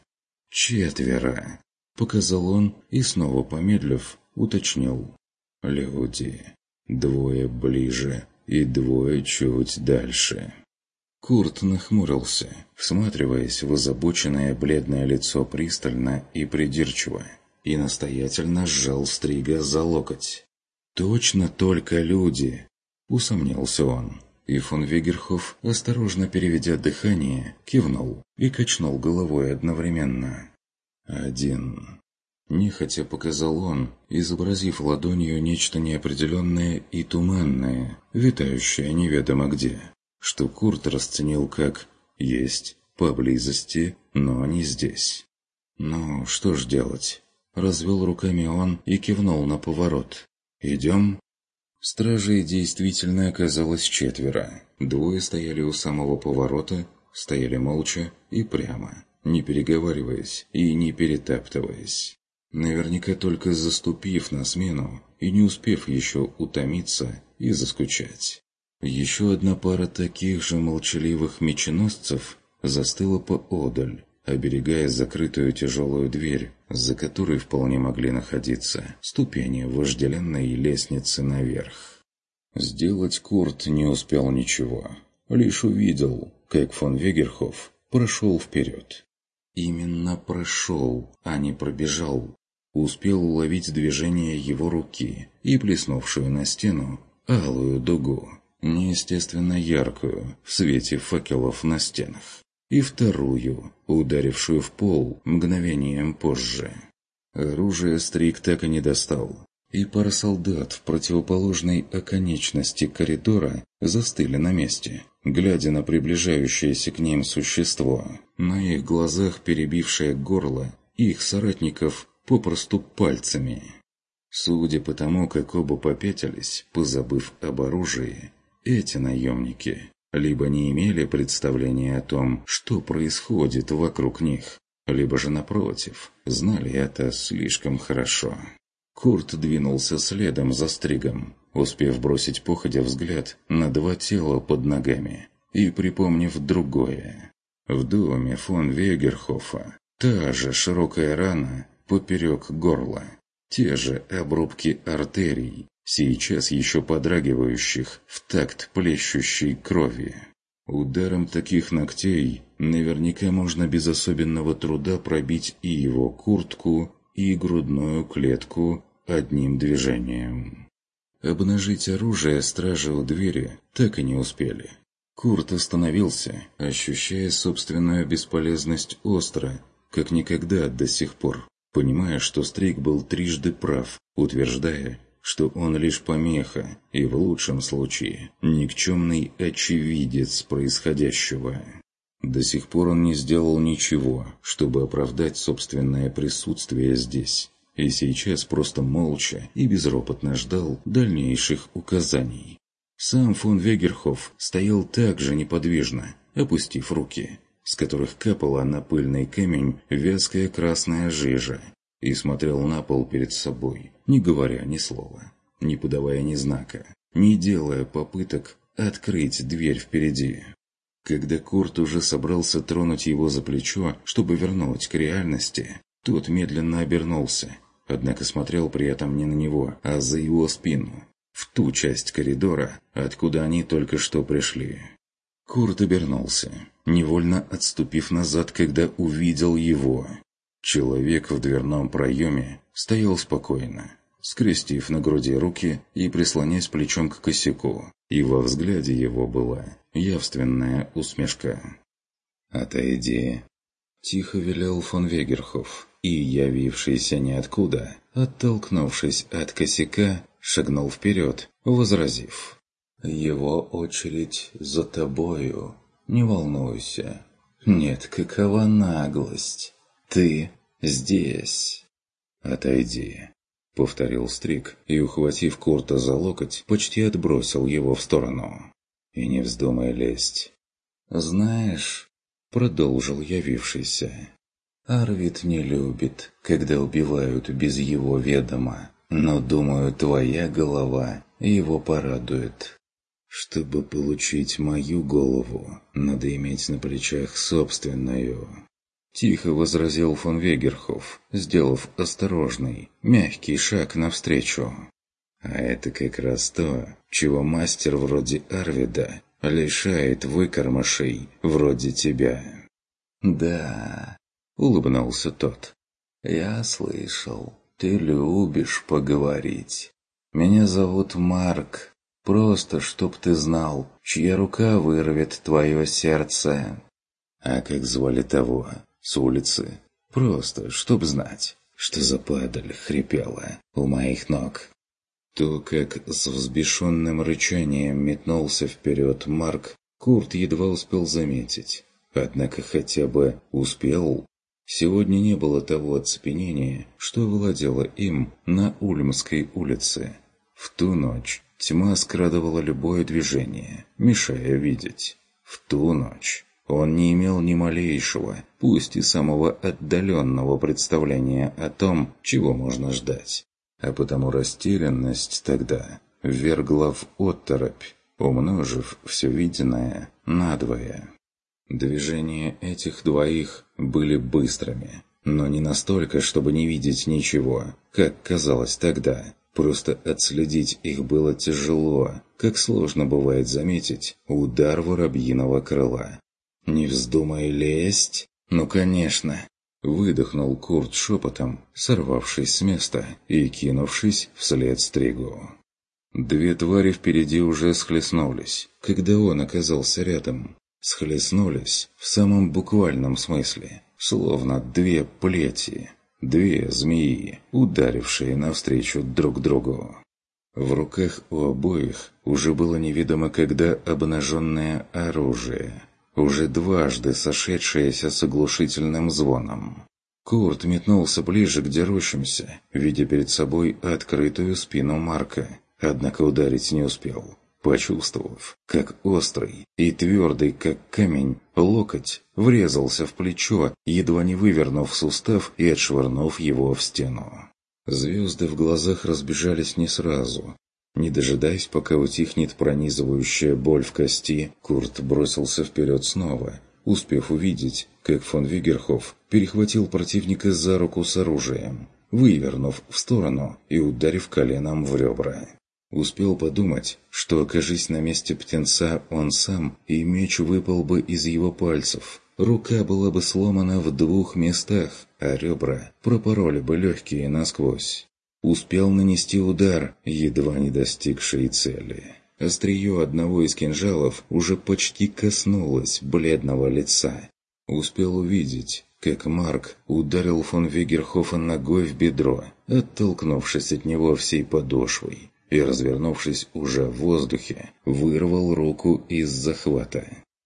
«Четверо!» — показал он и, снова помедлив, уточнил. «Люди. Двое ближе и двое чуть дальше». Курт нахмурился, всматриваясь в озабоченное бледное лицо пристально и придирчиво, и настоятельно сжал Стрига за локоть. «Точно только люди!» — усомнился он. И фон Вегерхоф, осторожно переведя дыхание, кивнул и качнул головой одновременно. «Один». Нехотя показал он, изобразив ладонью нечто неопределенное и туманное, витающее неведомо где, что Курт расценил как «есть, поблизости, но не здесь». «Ну, что ж делать?» Развел руками он и кивнул на поворот. «Идем?» Стражей действительно оказалось четверо. Двое стояли у самого поворота, стояли молча и прямо, не переговариваясь и не перетаптываясь. Наверняка только заступив на смену и не успев еще утомиться и заскучать. Еще одна пара таких же молчаливых меченосцев застыла поодаль, оберегая закрытую тяжелую дверь, за которой вполне могли находиться ступени вожделенной лестницы наверх. Сделать Курт не успел ничего, лишь увидел, как фон Вегерхоф прошел вперед. Именно прошел, а не пробежал. Успел уловить движение его руки и плеснувшую на стену алую дугу, неестественно яркую в свете факелов на стенах, и вторую, ударившую в пол мгновением позже. Оружие Стрик так и не достал, и пара солдат в противоположной оконечности коридора застыли на месте, глядя на приближающееся к ним существо, на их глазах перебившее горло их соратников попросту пальцами. Судя по тому, как оба попятились, позабыв об оружии, эти наемники либо не имели представления о том, что происходит вокруг них, либо же, напротив, знали это слишком хорошо. Курт двинулся следом за Стригом, успев бросить походя взгляд на два тела под ногами и припомнив другое. В доме фон Вегерхофа та же широкая рана поперек горла, те же обрубки артерий, сейчас еще подрагивающих в такт плещущей крови. Ударом таких ногтей наверняка можно без особенного труда пробить и его куртку, и грудную клетку одним движением. Обнажить оружие стражи у двери так и не успели. Курт остановился, ощущая собственную бесполезность остро, как никогда до сих пор, понимая, что Стриг был трижды прав, утверждая, что он лишь помеха и, в лучшем случае, никчемный очевидец происходящего. До сих пор он не сделал ничего, чтобы оправдать собственное присутствие здесь, и сейчас просто молча и безропотно ждал дальнейших указаний. Сам фон Вегерхоф стоял так же неподвижно, опустив руки, с которых капала на пыльный камень вязкая красная жижа, и смотрел на пол перед собой, не говоря ни слова, не подавая ни знака, не делая попыток открыть дверь впереди. Когда Курт уже собрался тронуть его за плечо, чтобы вернуть к реальности, тот медленно обернулся, однако смотрел при этом не на него, а за его спину, в ту часть коридора, откуда они только что пришли. Курт обернулся, невольно отступив назад, когда увидел его. Человек в дверном проеме стоял спокойно, скрестив на груди руки и прислонясь плечом к косяку, и во взгляде его была явственная усмешка. «Отойди», — тихо велел фон Вегерхоф, и, явившийся ниоткуда, оттолкнувшись от косяка, шагнул вперед, возразив: «Его очередь за тобою, не волнуйся. Нет, какова наглость! Ты здесь!» «Отойди», — повторил Стриг, и, ухватив Курта за локоть, почти отбросил его в сторону. «И не вздумай лезть». «Знаешь», — продолжил явившийся, — «Арвид не любит, когда убивают без его ведома, но, думаю, твоя голова его порадует. Чтобы получить мою голову, надо иметь на плечах собственную». Тихо возразил фон Вегерхоф, сделав осторожный, мягкий шаг навстречу. «А это как раз то, чего мастер вроде Арвида лишает выкормышей вроде тебя». «Да», — улыбнулся тот, — «я слышал, ты любишь поговорить. Меня зовут Марк, просто чтоб ты знал, чья рука вырвет твое сердце». «А как звали того, с улицы? Просто, чтоб знать, что за падаль хрипела у моих ног». То, как с взбешенным рычанием метнулся вперед Марк, Курт едва успел заметить. Однако хотя бы успел. Сегодня не было того оцепенения, что владело им на Ульмской улице. В ту ночь тьма скрадывала любое движение, мешая видеть. В ту ночь он не имел ни малейшего, пусть и самого отдаленного представления о том, чего можно ждать. А потому растерянность тогда ввергла в оторопь, умножив все виденное надвое. Движения этих двоих были быстрыми, но не настолько, чтобы не видеть ничего, как казалось тогда. Просто отследить их было тяжело, как сложно бывает заметить удар воробьиного крыла. «Не вздумай лезть?» «Ну, конечно!» Выдохнул Курт шепотом, сорвавшись с места и кинувшись вслед Стригу. Две твари впереди уже схлестнулись, когда он оказался рядом. Схлестнулись в самом буквальном смысле, словно две плети, две змеи, ударившие навстречу друг другу. В руках у обоих уже было неведомо когда обнаженное оружие, уже дважды сошедшееся с оглушительным звоном. Курт метнулся ближе к дерущимся, видя перед собой открытую спину Марка, однако ударить не успел, почувствовав, как острый и твердый, как камень, локоть врезался в плечо, едва не вывернув сустав и отшвырнув его в стену. Звезды в глазах разбежались не сразу. Не дожидаясь, пока утихнет пронизывающая боль в кости, Курт бросился вперед снова, успев увидеть, как фон Вегерхоф перехватил противника за руку с оружием, вывернув в сторону и ударив коленом в ребра. Успел подумать, что, окажись на месте птенца он сам, и меч выпал бы из его пальцев. Рука была бы сломана в двух местах, а ребра пропороли бы легкие насквозь. Успел нанести удар, едва не достигший цели. Острие одного из кинжалов уже почти коснулось бледного лица. Успел увидеть, как Марк ударил фон Вегерхофа ногой в бедро, оттолкнувшись от него всей подошвой, и, развернувшись уже в воздухе, вырвал руку из захвата.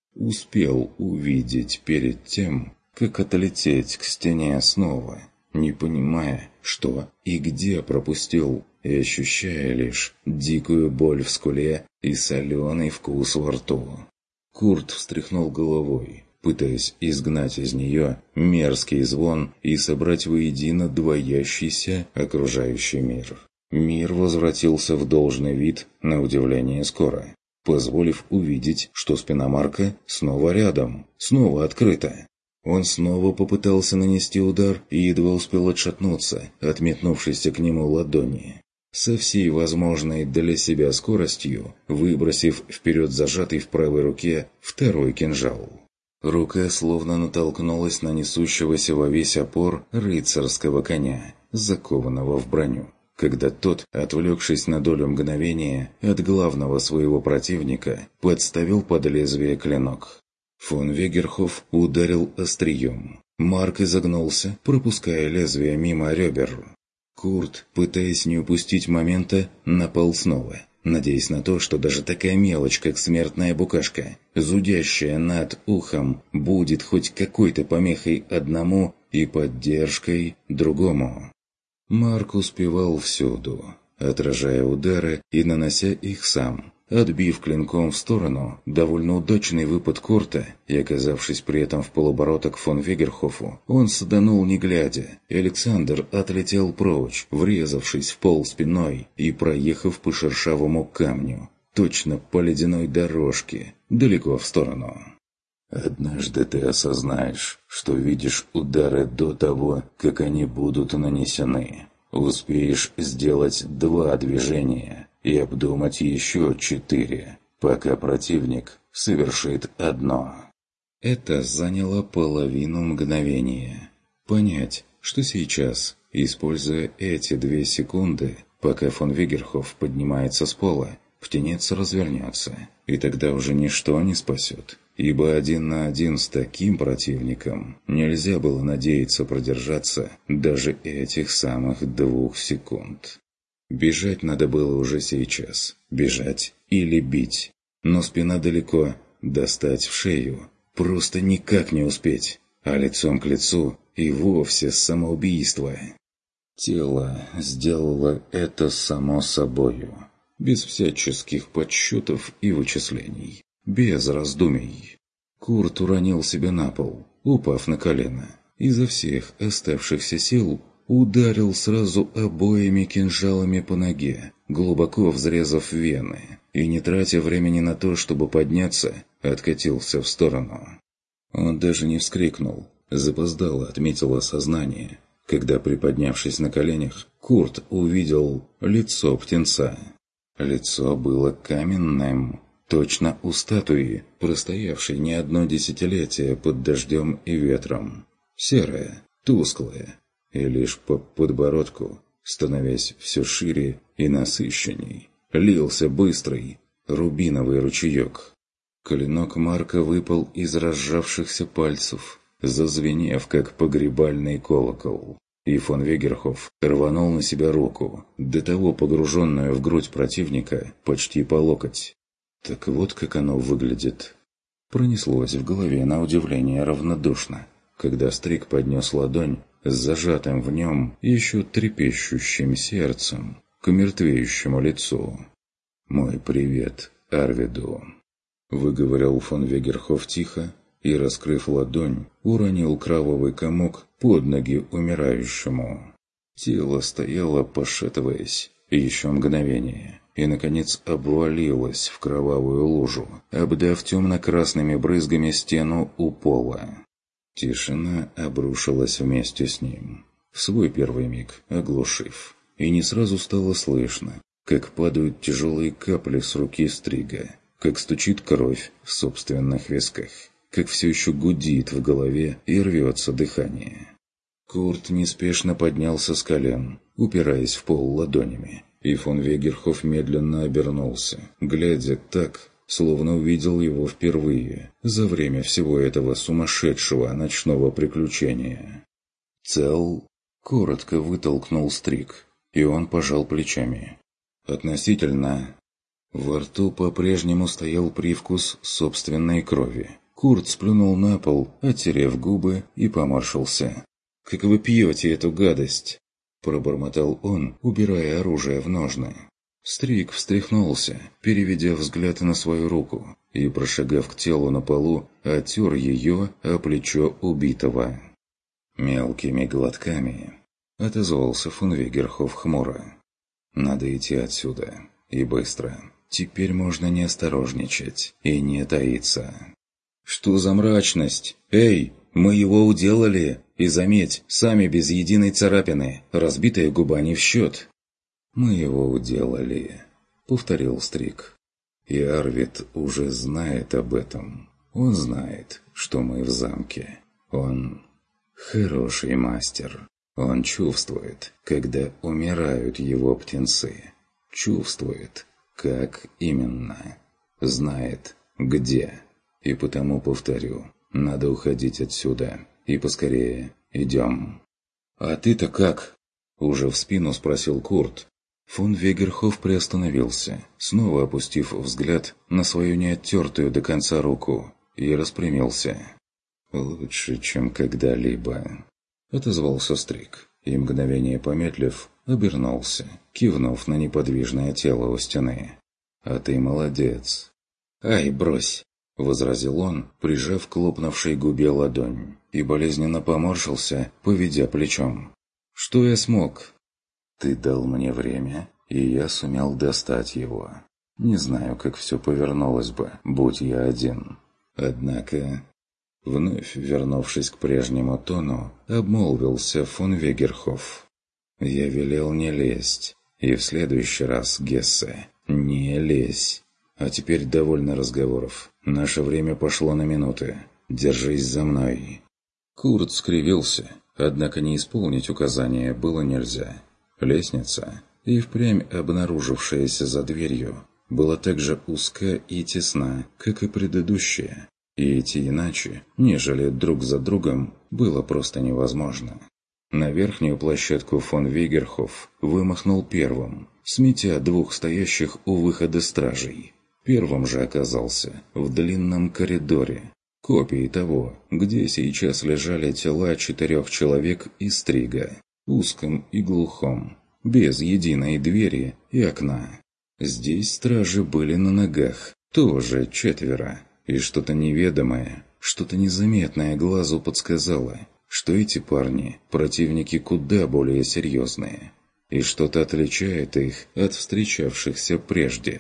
Успел увидеть перед тем, как отлететь к стене снова, не понимая, что и где пропустил, и ощущая лишь дикую боль в скуле и соленый вкус во рту. Курт встряхнул головой, пытаясь изгнать из нее мерзкий звон и собрать воедино двоящийся окружающий мир. Мир возвратился в должный вид на удивление скоро, позволив увидеть, что спина Марка снова рядом, снова открыта. Он снова попытался нанести удар и едва успел отшатнуться от метнувшейся к нему ладони. Со всей возможной для себя скоростью, выбросив вперед зажатый в правой руке второй кинжал. Рука словно натолкнулась на несущегося во весь опор рыцарского коня, закованного в броню, когда тот, отвлекшись на долю мгновения от главного своего противника, подставил под лезвие клинок. Фон Вегерхоф ударил острием. Марк изогнулся, пропуская лезвие мимо ребер. Курт, пытаясь не упустить момента, напал снова, надеясь на то, что даже такая мелочь, как смертная букашка, зудящая над ухом, будет хоть какой-то помехой одному и поддержкой другому. Марк успевал всюду, отражая удары и нанося их сам, отбив клинком в сторону довольно удачный выпад Курта, и, оказавшись при этом в полоборота к фон Вегерхофу, он саданул не глядя. Александр отлетел прочь, врезавшись в пол спиной и проехав по шершавому камню, точно по ледяной дорожке, далеко в сторону. «Однажды ты осознаешь, что видишь удары до того, как они будут нанесены. Успеешь сделать два движения и обдумать еще четыре, пока противник совершит одно». Это заняло половину мгновения. Понять, что сейчас, используя эти две секунды, пока фон Вегерхоф поднимается с пола, птенец развернется, и тогда уже ничто не спасет. Ибо один на один с таким противником нельзя было надеяться продержаться даже этих самых двух секунд. Бежать надо было уже сейчас. Бежать или бить. Но спина далеко, достать в шею просто никак не успеть. А лицом к лицу и вовсе самоубийство. Тело сделало это само собою, без всяческих подсчетов и вычислений. Без раздумий. Курт уронил себя на пол, упав на колено. Изо всех оставшихся сил ударил сразу обоими кинжалами по ноге, глубоко взрезав вены, и, не тратя времени на то, чтобы подняться, откатился в сторону. Он даже не вскрикнул, запоздало отметило сознание, когда, приподнявшись на коленях, Курт увидел лицо птенца. Лицо было каменным, точно у статуи, простоявшей не одно десятилетие под дождем и ветром. Серое, тусклое, и лишь по подбородку, становясь все шире и насыщенней, лился быстрый рубиновый ручеек. Клинок Марка выпал из разжавшихся пальцев, зазвенев, как погребальный колокол. И фон Вегерхоф рванул на себя руку, до того погруженную в грудь противника почти по локоть. Так вот как оно выглядит. Пронеслось в голове на удивление равнодушно, когда Стрик поднес ладонь с зажатым в нем еще трепещущим сердцем к мертвеющему лицу. «Мой привет Арвиду», — выговорил фон Вегерхоф тихо и, раскрыв ладонь, уронил кровавый комок под ноги умирающему. Тело стояло, пошатываясь, еще мгновение, и, наконец, обвалилось в кровавую лужу, обдав темно-красными брызгами стену у пола. Тишина обрушилась вместе с ним, в свой первый миг оглушив, и не сразу стало слышно, как падают тяжелые капли с руки Стрига, как стучит кровь в собственных висках, как все еще гудит в голове и рвется дыхание. Курт неспешно поднялся с колен, упираясь в пол ладонями, и фон Вегерхоф медленно обернулся, глядя так, словно увидел его впервые за время всего этого сумасшедшего ночного приключения. «Цел?» — коротко вытолкнул Стриг, и он пожал плечами. «Относительно...» Во рту по-прежнему стоял привкус собственной крови. Курт сплюнул на пол, оттерев губы, и поморщился. «Как вы пьете эту гадость?» – пробормотал он, убирая оружие в ножны. Стриг встряхнулся, переведя взгляд на свою руку, и, прошагав к телу на полу, оттер ее о плечо убитого. «Мелкими глотками», – отозвался фон Вегерхоф хмуро. «Надо идти отсюда, и быстро. Теперь можно не осторожничать и не таиться». «Что за мрачность? Эй, мы его уделали! И заметь, сами без единой царапины, разбитая губа не в счет». «Мы его уделали», — повторил Стриг. «И Арвид уже знает об этом. Он знает, что мы в замке. Он хороший мастер. Он чувствует, когда умирают его птенцы. Чувствует, как именно. Знает, где. И потому повторю, надо уходить отсюда. И поскорее. Идем». «А ты-то как?» — уже в спину спросил Курт. Фон Вегерхоф приостановился, снова опустив взгляд на свою неоттертую до конца руку, и распрямился. «Лучше, чем когда-либо», — отозвался Стриг, и, мгновение помедлив, обернулся, кивнув на неподвижное тело у стены. А ты молодец». «Ай, брось!» — возразил он, прижав к лопнувшей губе ладонь, и болезненно поморщился, поведя плечом. «Что я смог?» «Ты дал мне время, и я сумел достать его. Не знаю, как все повернулось бы, будь я один. Однако...» Вновь вернувшись к прежнему тону, обмолвился фон Вегерхоф. «Я велел не лезть, и в следующий раз, Гессе, не лезь. А теперь довольно разговоров. Наше время пошло на минуты. Держись за мной». Курт скривился, однако не исполнить указания было нельзя. Лестница, и впрямь обнаружившаяся за дверью, была так же узка и тесна, как и предыдущая. И идти иначе, нежели друг за другом, было просто невозможно. На верхнюю площадку фон Вегерхоф вымахнул первым, сметя двух стоящих у выхода стражей. Первым же оказался в длинном коридоре, копией того, где сейчас лежали тела четырех человек из Стрига, узком и глухом, без единой двери и окна. Здесь стражи были на ногах, тоже четверо. И что-то неведомое, что-то незаметное глазу подсказало, что эти парни – противники куда более серьезные, и что-то отличает их от встречавшихся прежде.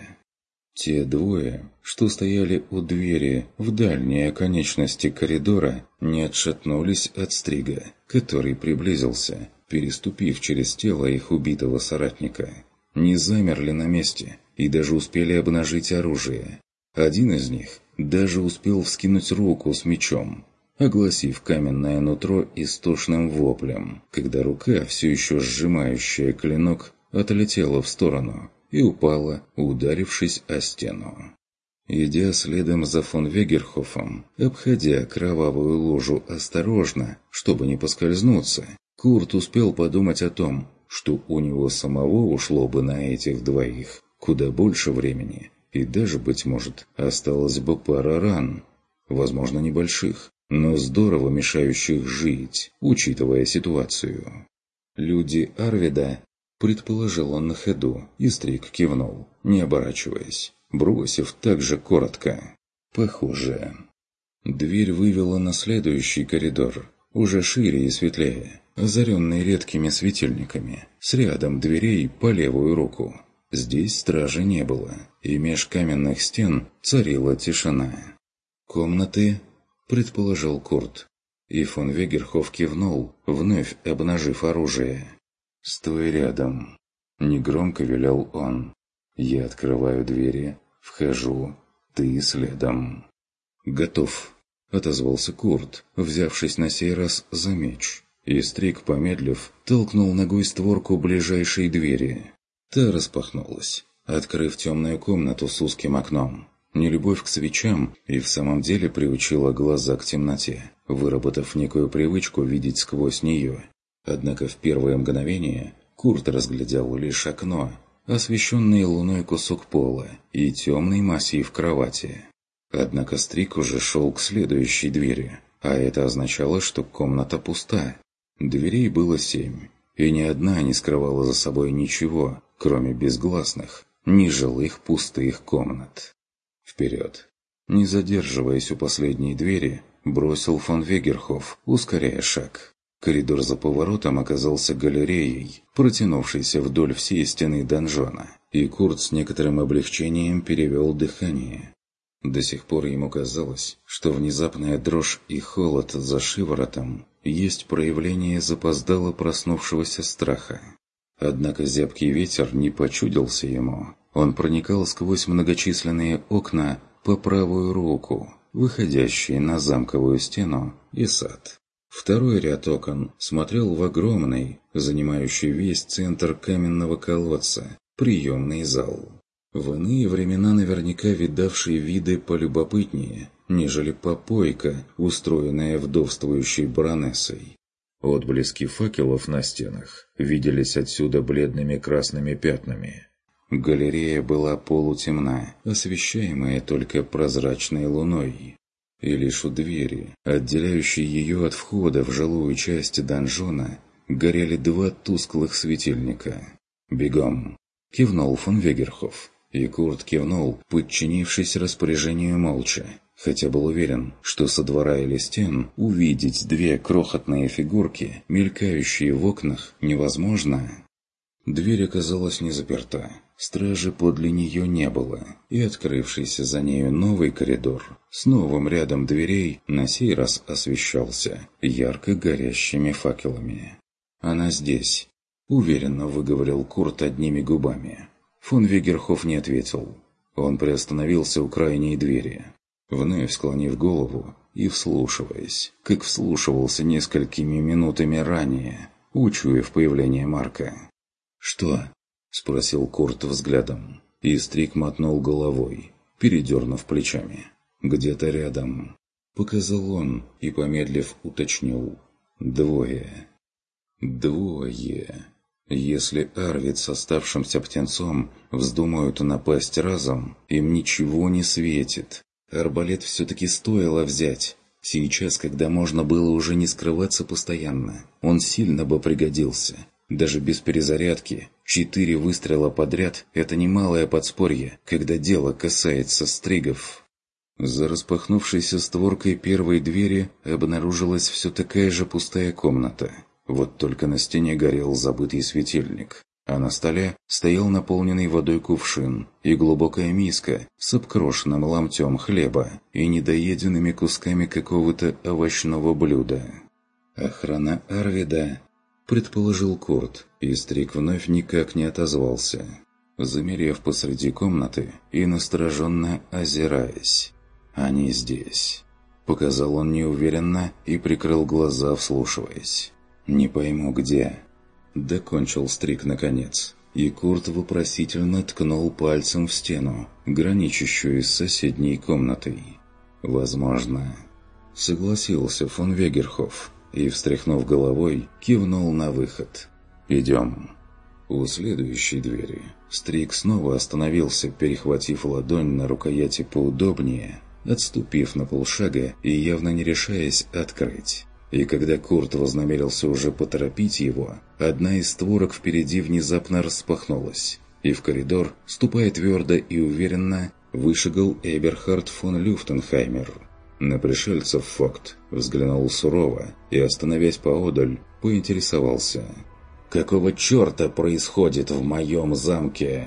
Те двое, что стояли у двери в дальней оконечности коридора, не отшатнулись от Стрига, который приблизился, переступив через тело их убитого соратника. Не замерли на месте и даже успели обнажить оружие. Один из них даже успел вскинуть руку с мечом, огласив каменное нутро истошным воплем, когда рука, все еще сжимающая клинок, отлетела в сторону и упала, ударившись о стену. Идя следом за фон Вегерхофом, обходя кровавую лужу осторожно, чтобы не поскользнуться, Курт успел подумать о том, что у него самого ушло бы на этих двоих куда больше времени, и даже, быть может, осталась бы пара ран, возможно, небольших, но здорово мешающих жить, учитывая ситуацию. «Люди Арвида», — предположил он на ходу, и Стриг кивнул, не оборачиваясь, бросив так же коротко. «Похоже». Дверь вывела на следующий коридор, уже шире и светлее, озаренный редкими светильниками, с рядом дверей по левую руку. Здесь стражи не было, и меж каменных стен царила тишина. «Комнаты?» – предположил Курт. И фон Вегерхоф кивнул, вновь обнажив оружие. «Стой рядом!» – негромко велел он. «Я открываю двери, вхожу, ты следом». «Готов!» – отозвался Курт, взявшись на сей раз за меч. И Стриг, помедлив, толкнул ногой створку ближайшей двери. Та распахнулась, открыв темную комнату с узким окном. Нелюбовь к свечам и в самом деле приучила глаза к темноте, выработав некую привычку видеть сквозь нее. Однако в первое мгновение Курт разглядел лишь окно, освещенный луной кусок пола и темный массив кровати. Однако Стриг уже шел к следующей двери, а это означало, что комната пуста. Дверей было семь, и ни одна не скрывала за собой ничего, кроме безгласных, нежилых пустых комнат. Вперед! Не задерживаясь у последней двери, бросил фон Вегерхоф, ускоряя шаг. Коридор за поворотом оказался галереей, протянувшейся вдоль всей стены донжона, и Курт с некоторым облегчением перевел дыхание. До сих пор ему казалось, что внезапная дрожь и холод за шиворотом есть проявление запоздало проснувшегося страха. Однако зябкий ветер не почудился ему. Он проникал сквозь многочисленные окна по правую руку, выходящие на замковую стену и сад. Второй ряд окон смотрел в огромный, занимающий весь центр каменного колодца, приемный зал. В иные времена наверняка видавшие виды полюбопытнее, нежели попойка, устроенная вдовствующей баронессой. Отблески факелов на стенах виделись отсюда бледными красными пятнами. Галерея была полутемна, освещаемая только прозрачной луной. И лишь у двери, отделяющей ее от входа в жилую часть донжона, горели два тусклых светильника. «Бегом!» – кивнул фон Вегерхоф, И Курт кивнул, подчинившись распоряжению молча, хотя был уверен, что со двора или стен увидеть две крохотные фигурки, мелькающие в окнах, невозможно. Дверь оказалась не заперта, стражи подле нее не было, и открывшийся за нею новый коридор с новым рядом дверей на сей раз освещался ярко горящими факелами. «Она здесь», — уверенно выговорил Курт одними губами. Фон Вегерхоф не ответил. Он приостановился у крайней двери, вновь склонив голову и вслушиваясь, как вслушивался несколькими минутами ранее, учуяв появление Марка. «Что?» — спросил Курт взглядом, и Стрик мотнул головой, передернув плечами. «Где-то рядом», — показал он и, помедлив, уточнил. «Двое». «Двое». Если Арвид с оставшимся птенцом вздумают напасть разом, им ничего не светит. Арбалет все-таки стоило взять. Сейчас, когда можно было уже не скрываться постоянно, он сильно бы пригодился. Даже без перезарядки, четыре выстрела подряд – это немалое подспорье, когда дело касается стригов. За распахнувшейся створкой первой двери обнаружилась все такая же пустая комната. Вот только на стене горел забытый светильник, а на столе стоял наполненный водой кувшин и глубокая миска с обкрошенным ломтем хлеба и недоеденными кусками какого-то овощного блюда. «Охрана Арвида», — предположил Курт, и Стрик вновь никак не отозвался, замерев посреди комнаты и настороженно озираясь. «Они здесь», — показал он неуверенно и прикрыл глаза, вслушиваясь. «Не пойму, где». Докончил Стрик наконец, и Курт вопросительно ткнул пальцем в стену, граничащую с соседней комнатой. «Возможно», — согласился фон Вегерхоф и, встряхнув головой, кивнул на выход. «Идем». У следующей двери Стрик снова остановился, перехватив ладонь на рукояти поудобнее, отступив на полшага и явно не решаясь открыть. И когда Курт вознамерился уже поторопить его, одна из створок впереди внезапно распахнулась, и в коридор, ступая твердо и уверенно, вышагал Эберхард фон Люфтенхаймер. На пришельцев Фокт взглянул сурово и, остановясь поодаль, поинтересовался: «Какого черта происходит в моем замке?»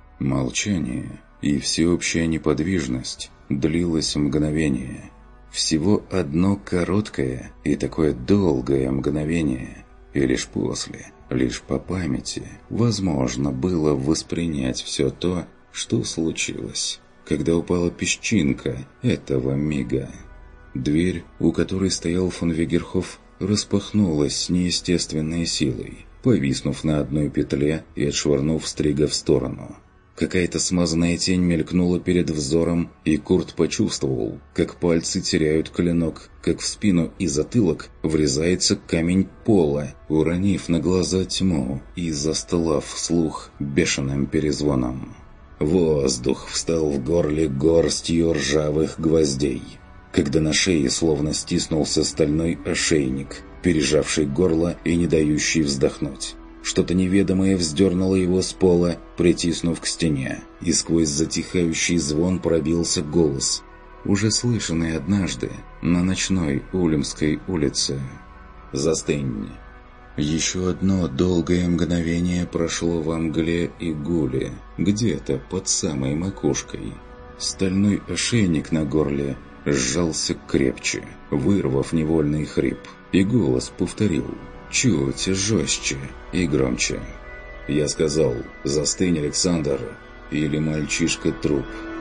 Молчание и всеобщая неподвижность длилось мгновение. Всего одно короткое и такое долгое мгновение, и лишь после, лишь по памяти, возможно было воспринять все то, что случилось, когда упала песчинка этого мига. Дверь, у которой стоял фон Вегерхоф, распахнулась с неестественной силой, повиснув на одной петле и отшвырнув Стрига в сторону. Какая-то смазанная тень мелькнула перед взором, и Курт почувствовал, как пальцы теряют клинок, как в спину и затылок врезается камень пола, уронив на глаза тьму и застлав слух бешеным перезвоном. Воздух встал в горле горстью ржавых гвоздей, когда на шее словно стиснулся стальной ошейник, пережавший горло и не дающий вздохнуть. Что-то неведомое вздернуло его с пола, притиснув к стене, и сквозь затихающий звон пробился голос, уже слышанный однажды на ночной Ульмской улице. «Застынь!» Еще одно долгое мгновение прошло во мгле и гуле, где-то под самой макушкой. Стальной ошейник на горле сжался крепче, вырвав невольный хрип, и голос повторил чуть жестче и громче. «Я сказал, застынь, Александр, или мальчишка труп».